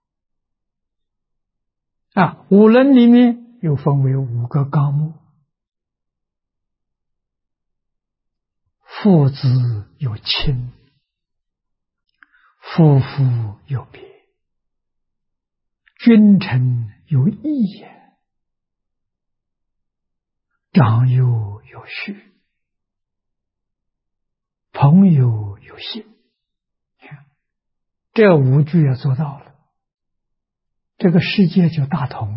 五能里面又分为5个纲目：父子有亲，夫妇有别，君臣有义，长幼有序，朋友有信。这5句也做到了，这个世界就大同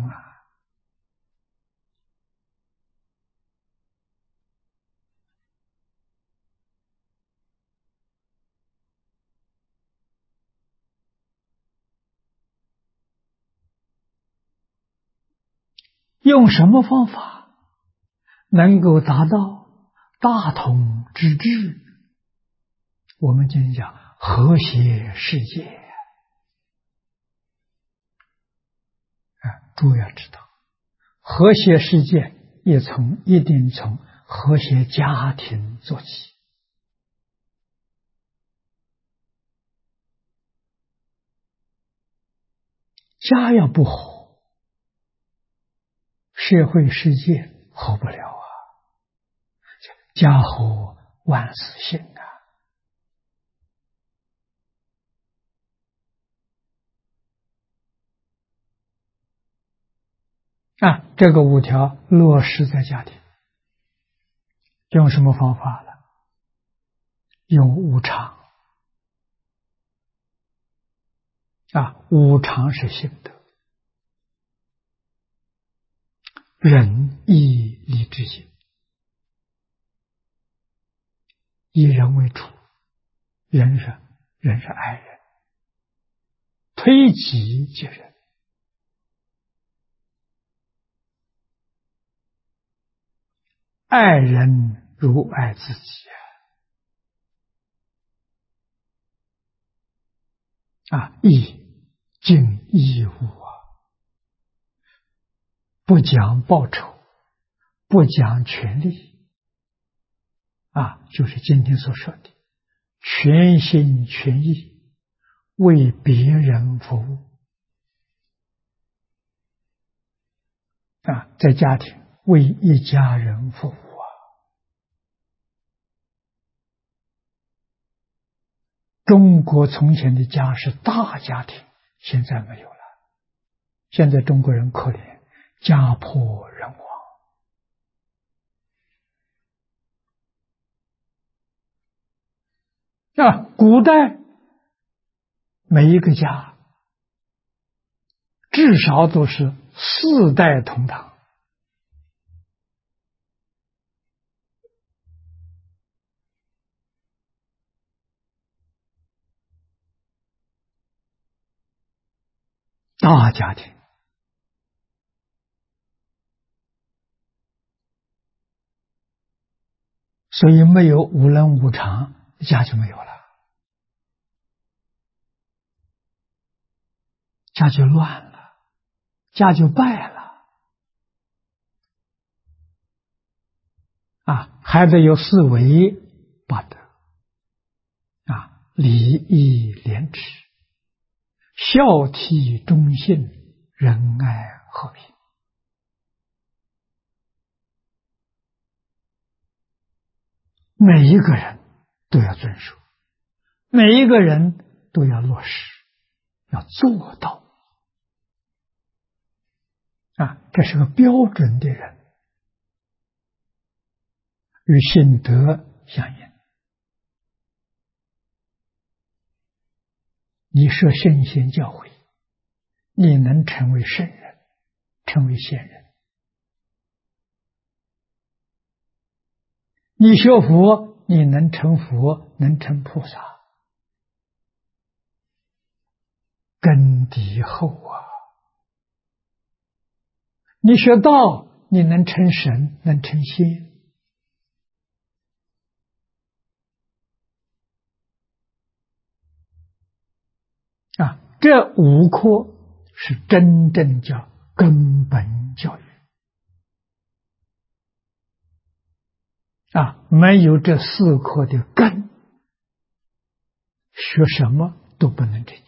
用什么方法能够达到大同之治？我们今天讲和谐世界诸位要知道，和谐世界一定从和谐家庭做起。家要不和，社会世界和不了家和万事兴这个5条落实在家庭，用什么方法呢？用无常无常是性德，仁义礼智信，以人为主，人是爱人，推己及人，爱人如爱自己义尽义务不讲报酬，不讲权利就是今天所说的全心全意为别人服务在家庭为一家人服务中国从前的家是大家庭，现在没有了。现在中国人可怜，家破人亡古代每一个家至少都是4代同堂，大家庭。所以没有无能无常，家就没有了，家就乱了，家就败了还得有4维8德礼义廉耻，孝悌忠信，仁爱和平每一个人都要遵守，每一个人都要落实，要做到这是个标准的人，与信德相应。你设圣贤教诲，你能成为圣人，成为贤人。你学佛，你能成佛，能成菩萨，根底厚啊。你学道，你能成神，能成仙。这5课是真正叫根本教育没有这4课的根，学什么都不能成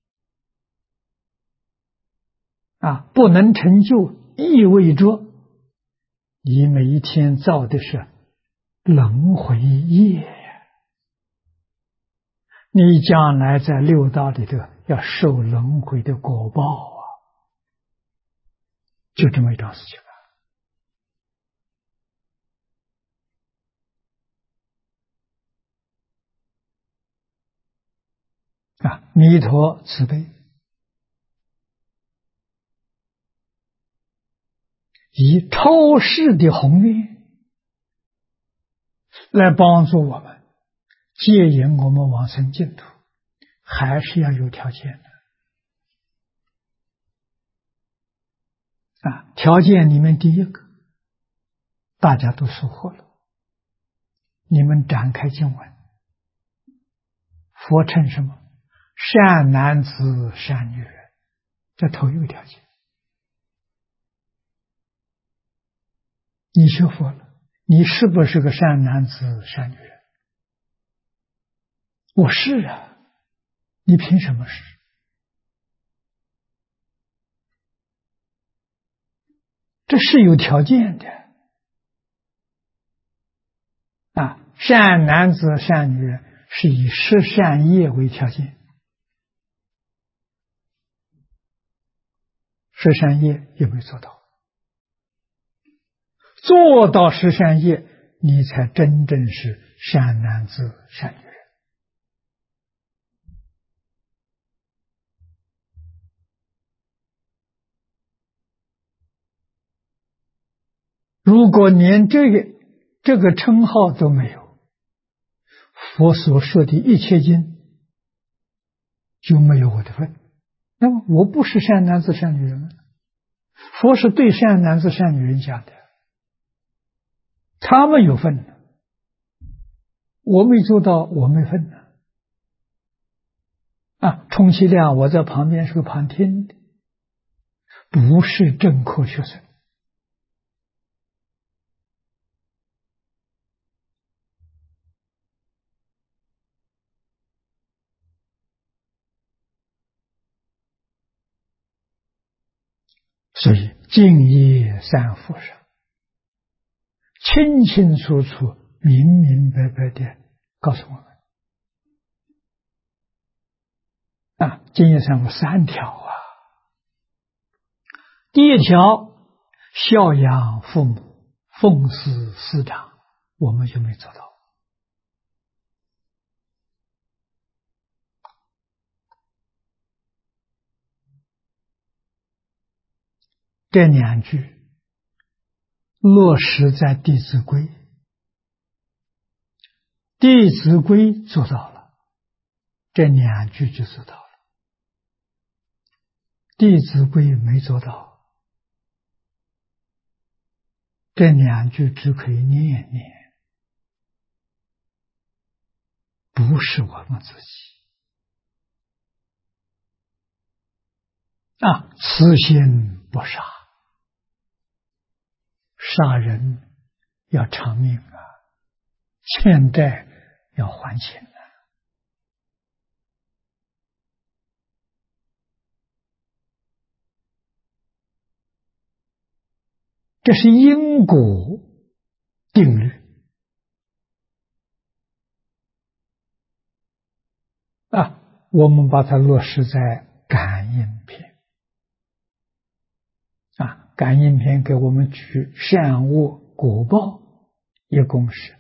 就不能成就，意味着你每一天造的是轮回业，你将来在六道里头要受轮回的果报就这么一桩事情弥陀慈悲，以超世的宏愿来帮助我们，接引我们往生净土，还是要有条件的条件里面第一个，大家都收获了。你们展开经文，佛称什么？善男子善女人，这头一个条件。你学佛了，你是不是个善男子善女人？我是啊，你凭什么是？这是有条件的善男子善女人是以十善业为条件，十善业有没有做到？做到十善业，你才真正是善男子善女人。如果连这个称号都没有，佛所说的一切经就没有我的份。那么我不是善男子善女人吗？佛是对善男子善女人讲的，他们有份的，我没做到，我没份的充其量我在旁边是个旁听的，不是正科学生。所以净业三佛上清清楚楚明明白白的告诉我们净业三佛3条第一条，孝养父母，奉事师长，我们就没做到。这2句落实在《弟子规》，《弟子规》做到了，这2句就做到了。《弟子规》没做到，这2句只可以念念，不是我们自己慈心不杀，杀人要偿命欠债要还钱这是因果定律我们把它落实在感应篇感应篇给我们举善恶果报，一共是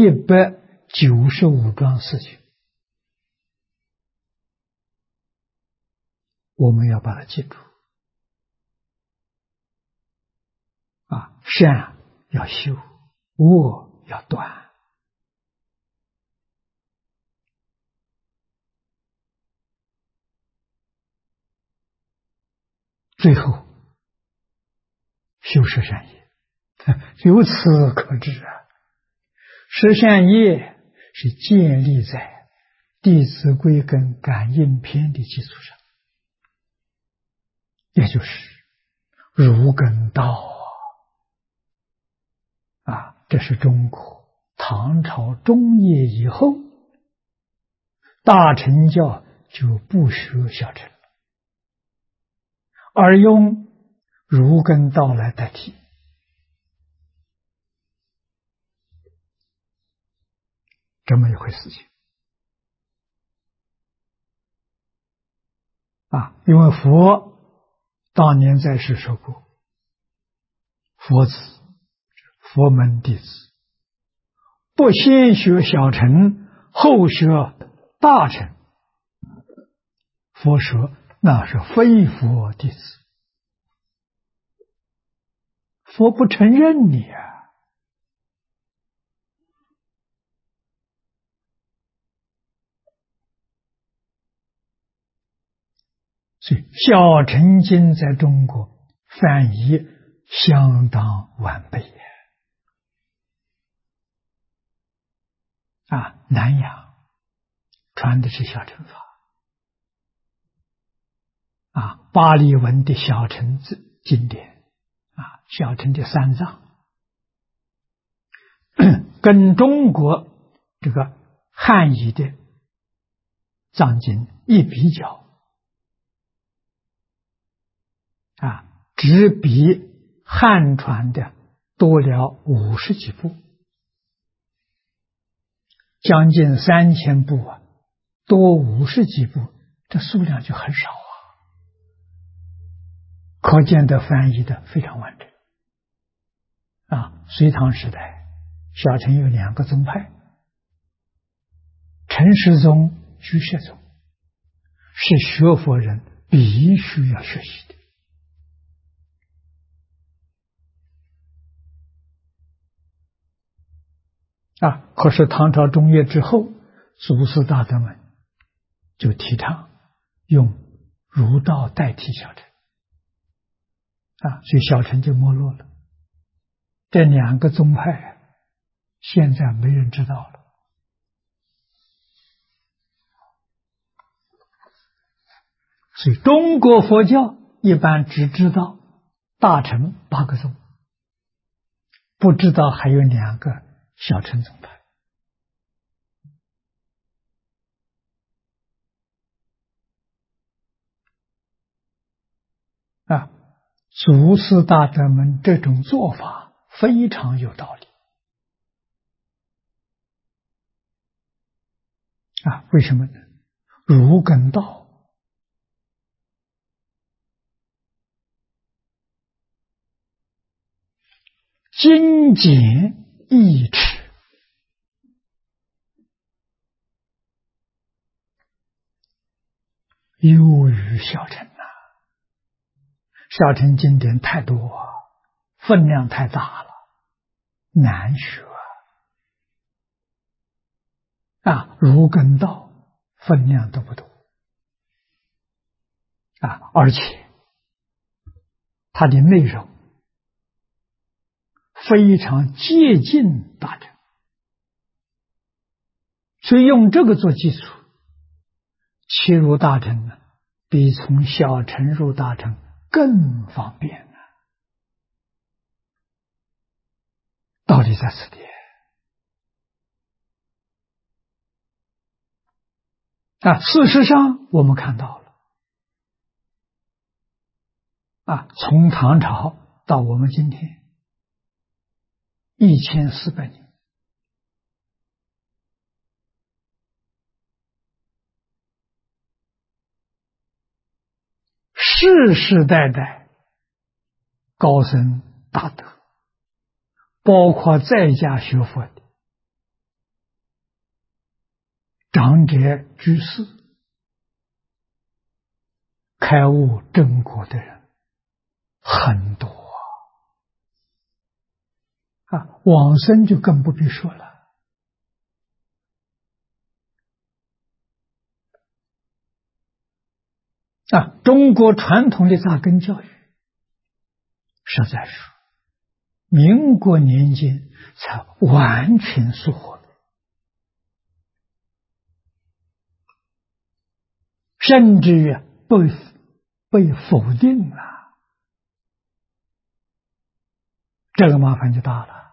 195桩事情，我们要把它记住善要修，恶要断。最后修十善业，由此可知十善业是建立在《弟子规》跟《感应篇》的基础上，也就是儒艮道这是中国唐朝中叶以后，大乘教就不学小乘了，而用儒艮道来代替。这么一回事情因为佛当年在世说过，佛子佛门弟子不先学小乘，后学大乘，佛说那是非佛弟子，佛不承认你所以小乘经在中国翻译相当完备南洋传的是小乘法巴利文的小乘经典小乘的三藏跟中国这个汉译的藏经一比较只比汉传的多了50几部，将近3000部多50几部，这数量就很少可见的翻译的非常完整隋唐时代小乘有2个宗派，陈世宗、居士宗是学佛人必须要学习的可是唐朝中叶之后，祖师大德们就提倡用儒道代替小乘所以小乘就没落了。这2个宗派现在没人知道了。所以中国佛教一般只知道大乘8个宗，不知道还有2个小乘宗派祖师大德们这种做法非常有道理为什么呢？儒艮道精简易持，优于小乘小乘经典太多分量太大了，难学儒艮道分量都不多而且它的内容非常接近大乘，所以用这个做基础切入大乘呢，比从小乘入大乘更方便道理在此地事实上我们看到了从唐朝到我们今天1400年， 世世代代高僧大德，包括在家学佛的长者居士，开悟正果的人很多往生就更不必说了。中国传统的扎根教育，实在是民国年间才完全疏忽了，甚至于被否定了，这个麻烦就大了。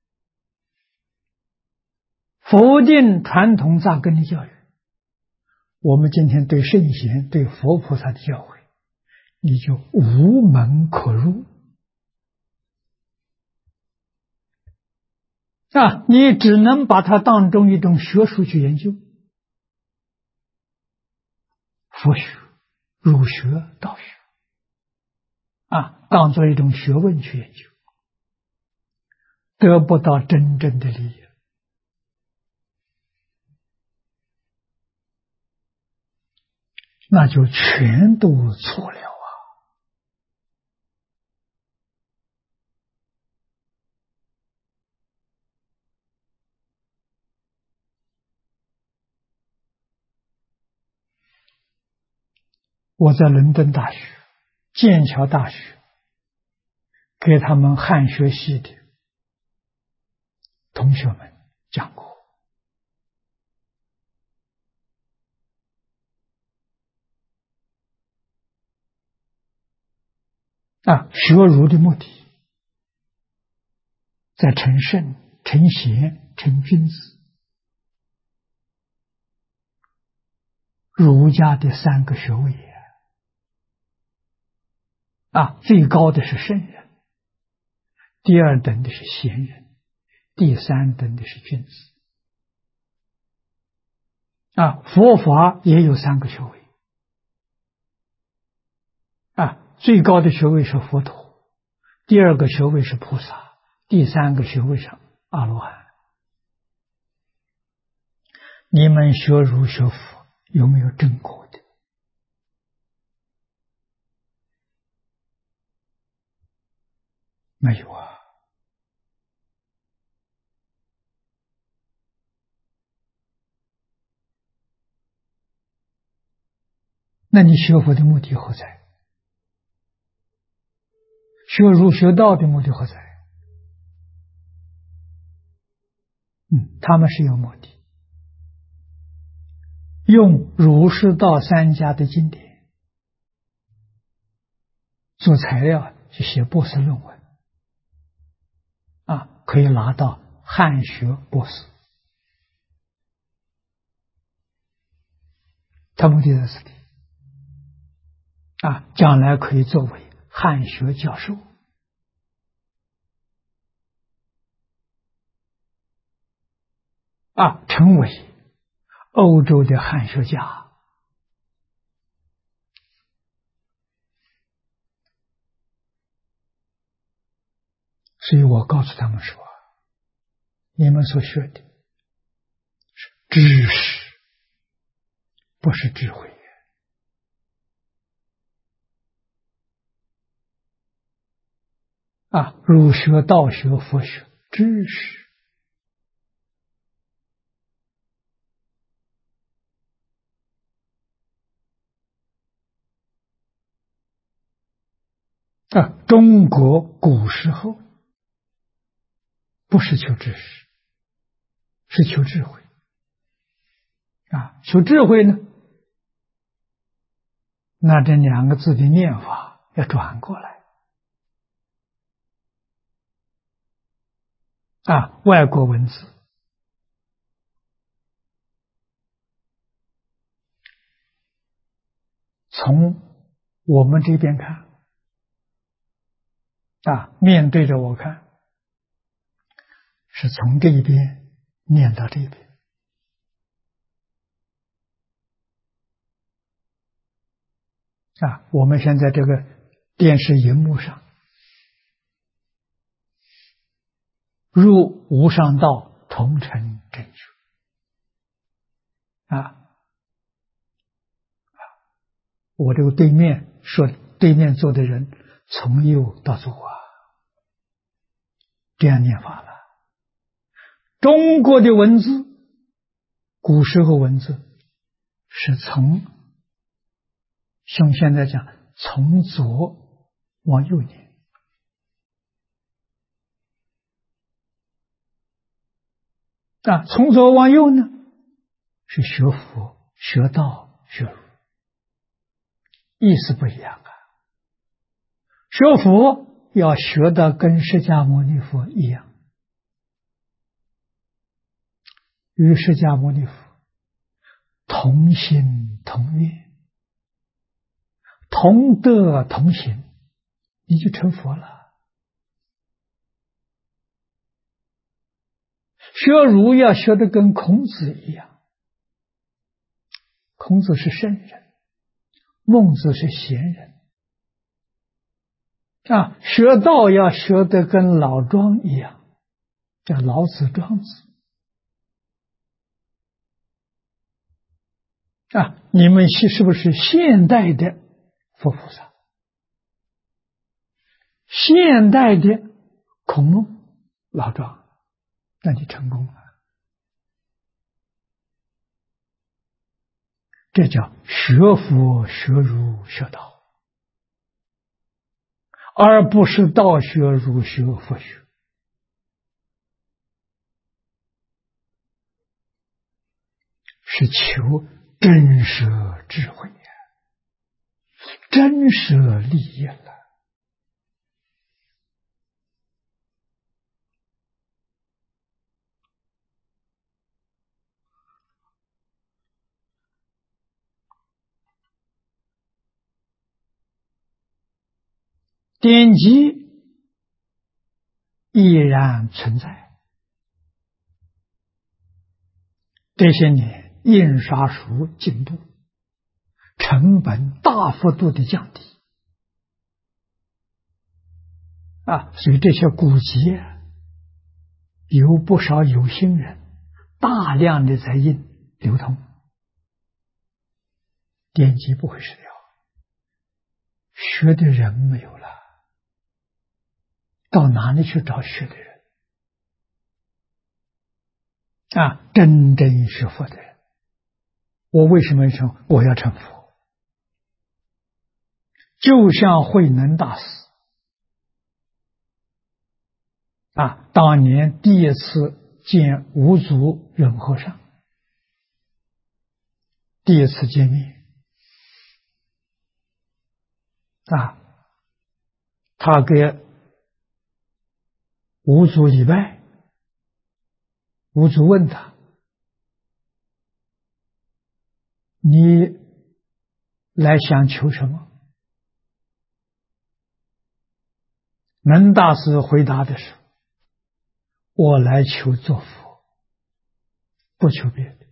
否定传统扎根的教育，我们今天对圣贤、对佛菩萨的教诲，你就无门可入你只能把它当成一种学术去研究，佛学、儒学、道学当作一种学问去研究，得不到真正的利益，那就全都错了我在伦敦大学、剑桥大学给他们汉学系的同学们讲过学儒的目的在成圣、成贤、成君子，儒家的3个学位最高的是圣人，第二等的是贤人，第三等的是君子佛法也有3个学位最高的学位是佛陀，第2个学位是菩萨，第3个学位是阿罗汉。你们学儒学佛有没有正果的？没有那你学佛的目的何在？学儒学道的目的何在？他们是有目的，用儒释道3家的经典做材料去写博士论文可以拿到汉学博士，他目的在这里将来可以作为汉学教授成为欧洲的汉学家。所以我告诉他们说，你们所学的是知识，不是智慧儒学、道学、佛学，知识中国古时候不是求知识，是求智慧求智慧呢，那这2个字的念法要转过来外国文字从我们这边看面对着我看，是从这一边念到这一边我们现在这个电视荧幕上，入无上道，同成正觉。我这个对面坐的人，从右到左这样念法了。中国的文字，古时候文字是像现在讲，从左往右念。从左往右呢，是学佛、学道、学儒，意思不一样学佛要学的跟释迦牟尼佛一样，与释迦牟尼佛同心同愿，同德同行，你就成佛了。学儒要学的跟孔子一样，孔子是圣人，孟子是贤人。学道要学的跟老庄一样，叫老子、庄子。你们是不是现代的佛菩萨？现代的孔孟、老庄，那你成功了。这叫学佛、学儒、学道，而不是道学、儒学、佛学。是求真实智慧真实利益了。典籍依然存在，这些年印刷术进步，成本大幅度的降低所以这些古籍有不少有心人大量的在印流通，典籍不会失掉，学的人没有了，到哪里去找学的人真正学佛的人。我为什么要成？我要成佛。就像慧能大师当年第一次见五祖忍和尚，第一次见面他给五祖礼拜，五祖问他：你来想求什么？能大师回答的是：我来求做佛，不求别的。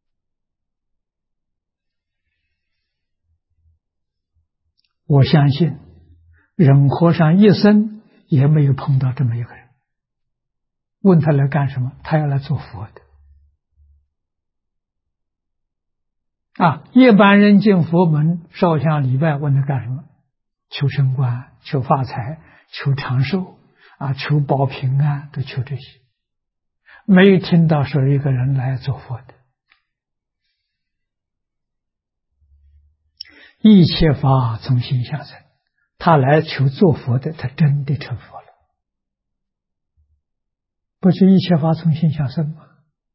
我相信忍和尚一生也没有碰到这么一个人，问他来干什么？他要来做佛的一般人进佛门烧香礼拜，问他干什么？求升官、求发财、求长寿求保平安，都求这些，没有听到说一个人来做佛的。一切法从心想生，他来求做佛的，他真的成佛了。不是一切法从心想生吗？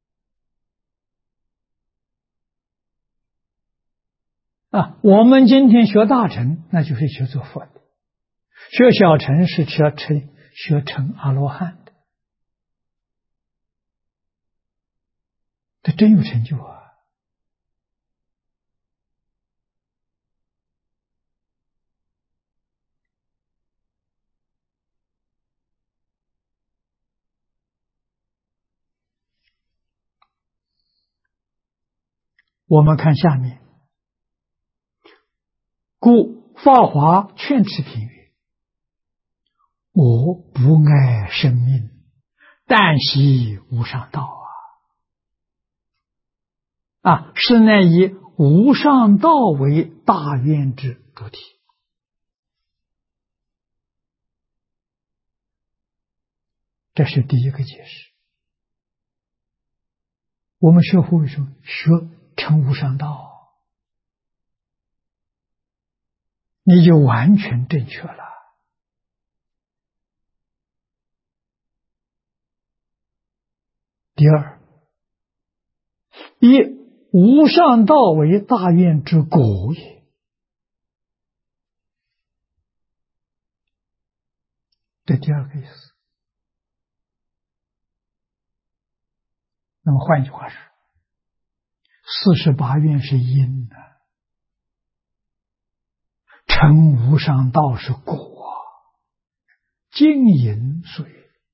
我们今天学大乘，那就是学做佛的；学小乘是学成阿罗汉的，这真有成就我们看下面，故法华劝持品曰：我不爱生命，但喜无上道是乃以无上道为大愿之主体。这是第一个解释。我们学佛为什么？学成无上道，你就完全正确了。第二，以无上道为大愿之果也。这第二个意思。那么换句话说，48愿是因的，成无上道是果，经营水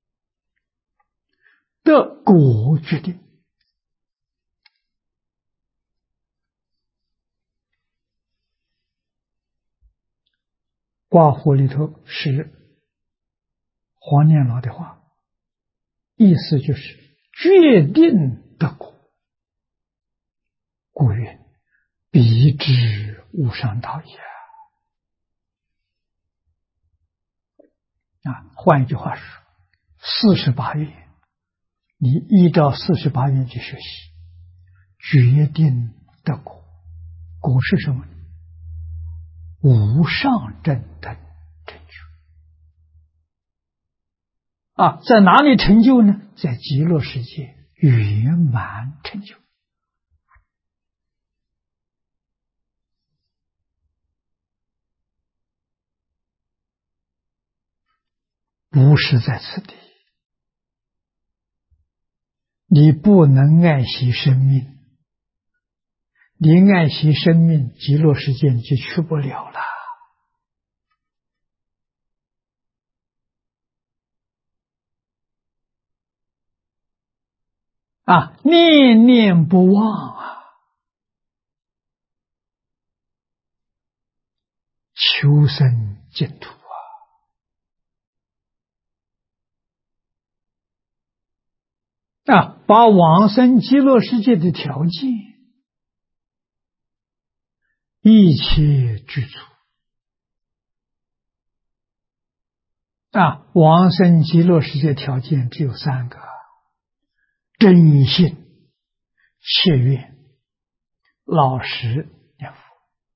的果决定。卦火里头是黄念老的话，意思就是决定得果，故曰彼之无上道也。换一句话说，48愿，你依照48愿去学习，决定得果。果是什么？无上正等成就。在哪里成就呢？在极乐世界圆满成就。不是在此地，你不能爱惜生命，你爱惜生命，极乐世界你就去不了了。念念不忘求生净土把往生极乐世界的条件一切具足往生极乐世界条件只有3个：真信、切愿、老实念佛。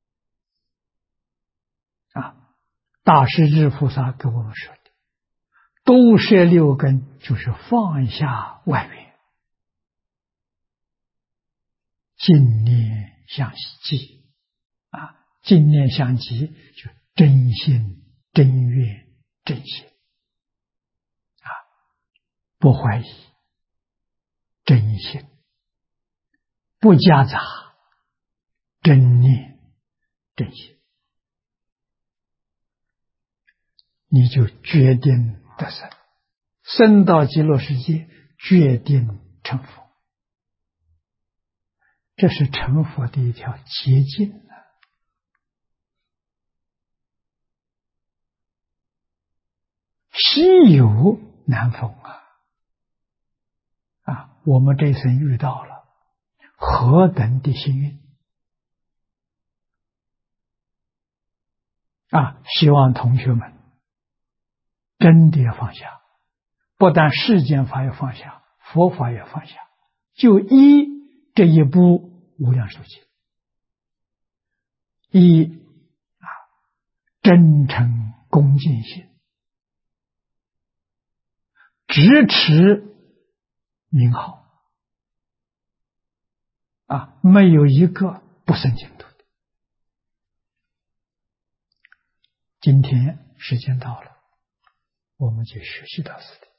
大势至菩萨给我们说的，都摄6根，就是放下外缘，净念相继净念相继，就真心、真愿、真心不怀疑，真心不夹杂，真念真心，你就决定得生，生到极乐世界，决定成佛。这是成佛的一条捷径稀有难逢我们这一生遇到了，何等的幸运希望同学们真的要放下，不但世间法要放下，佛法也放下，就依这一部无量寿经，以真诚恭敬心直持名号没有一个不生净土的。今天时间到了，我们就学习到此地。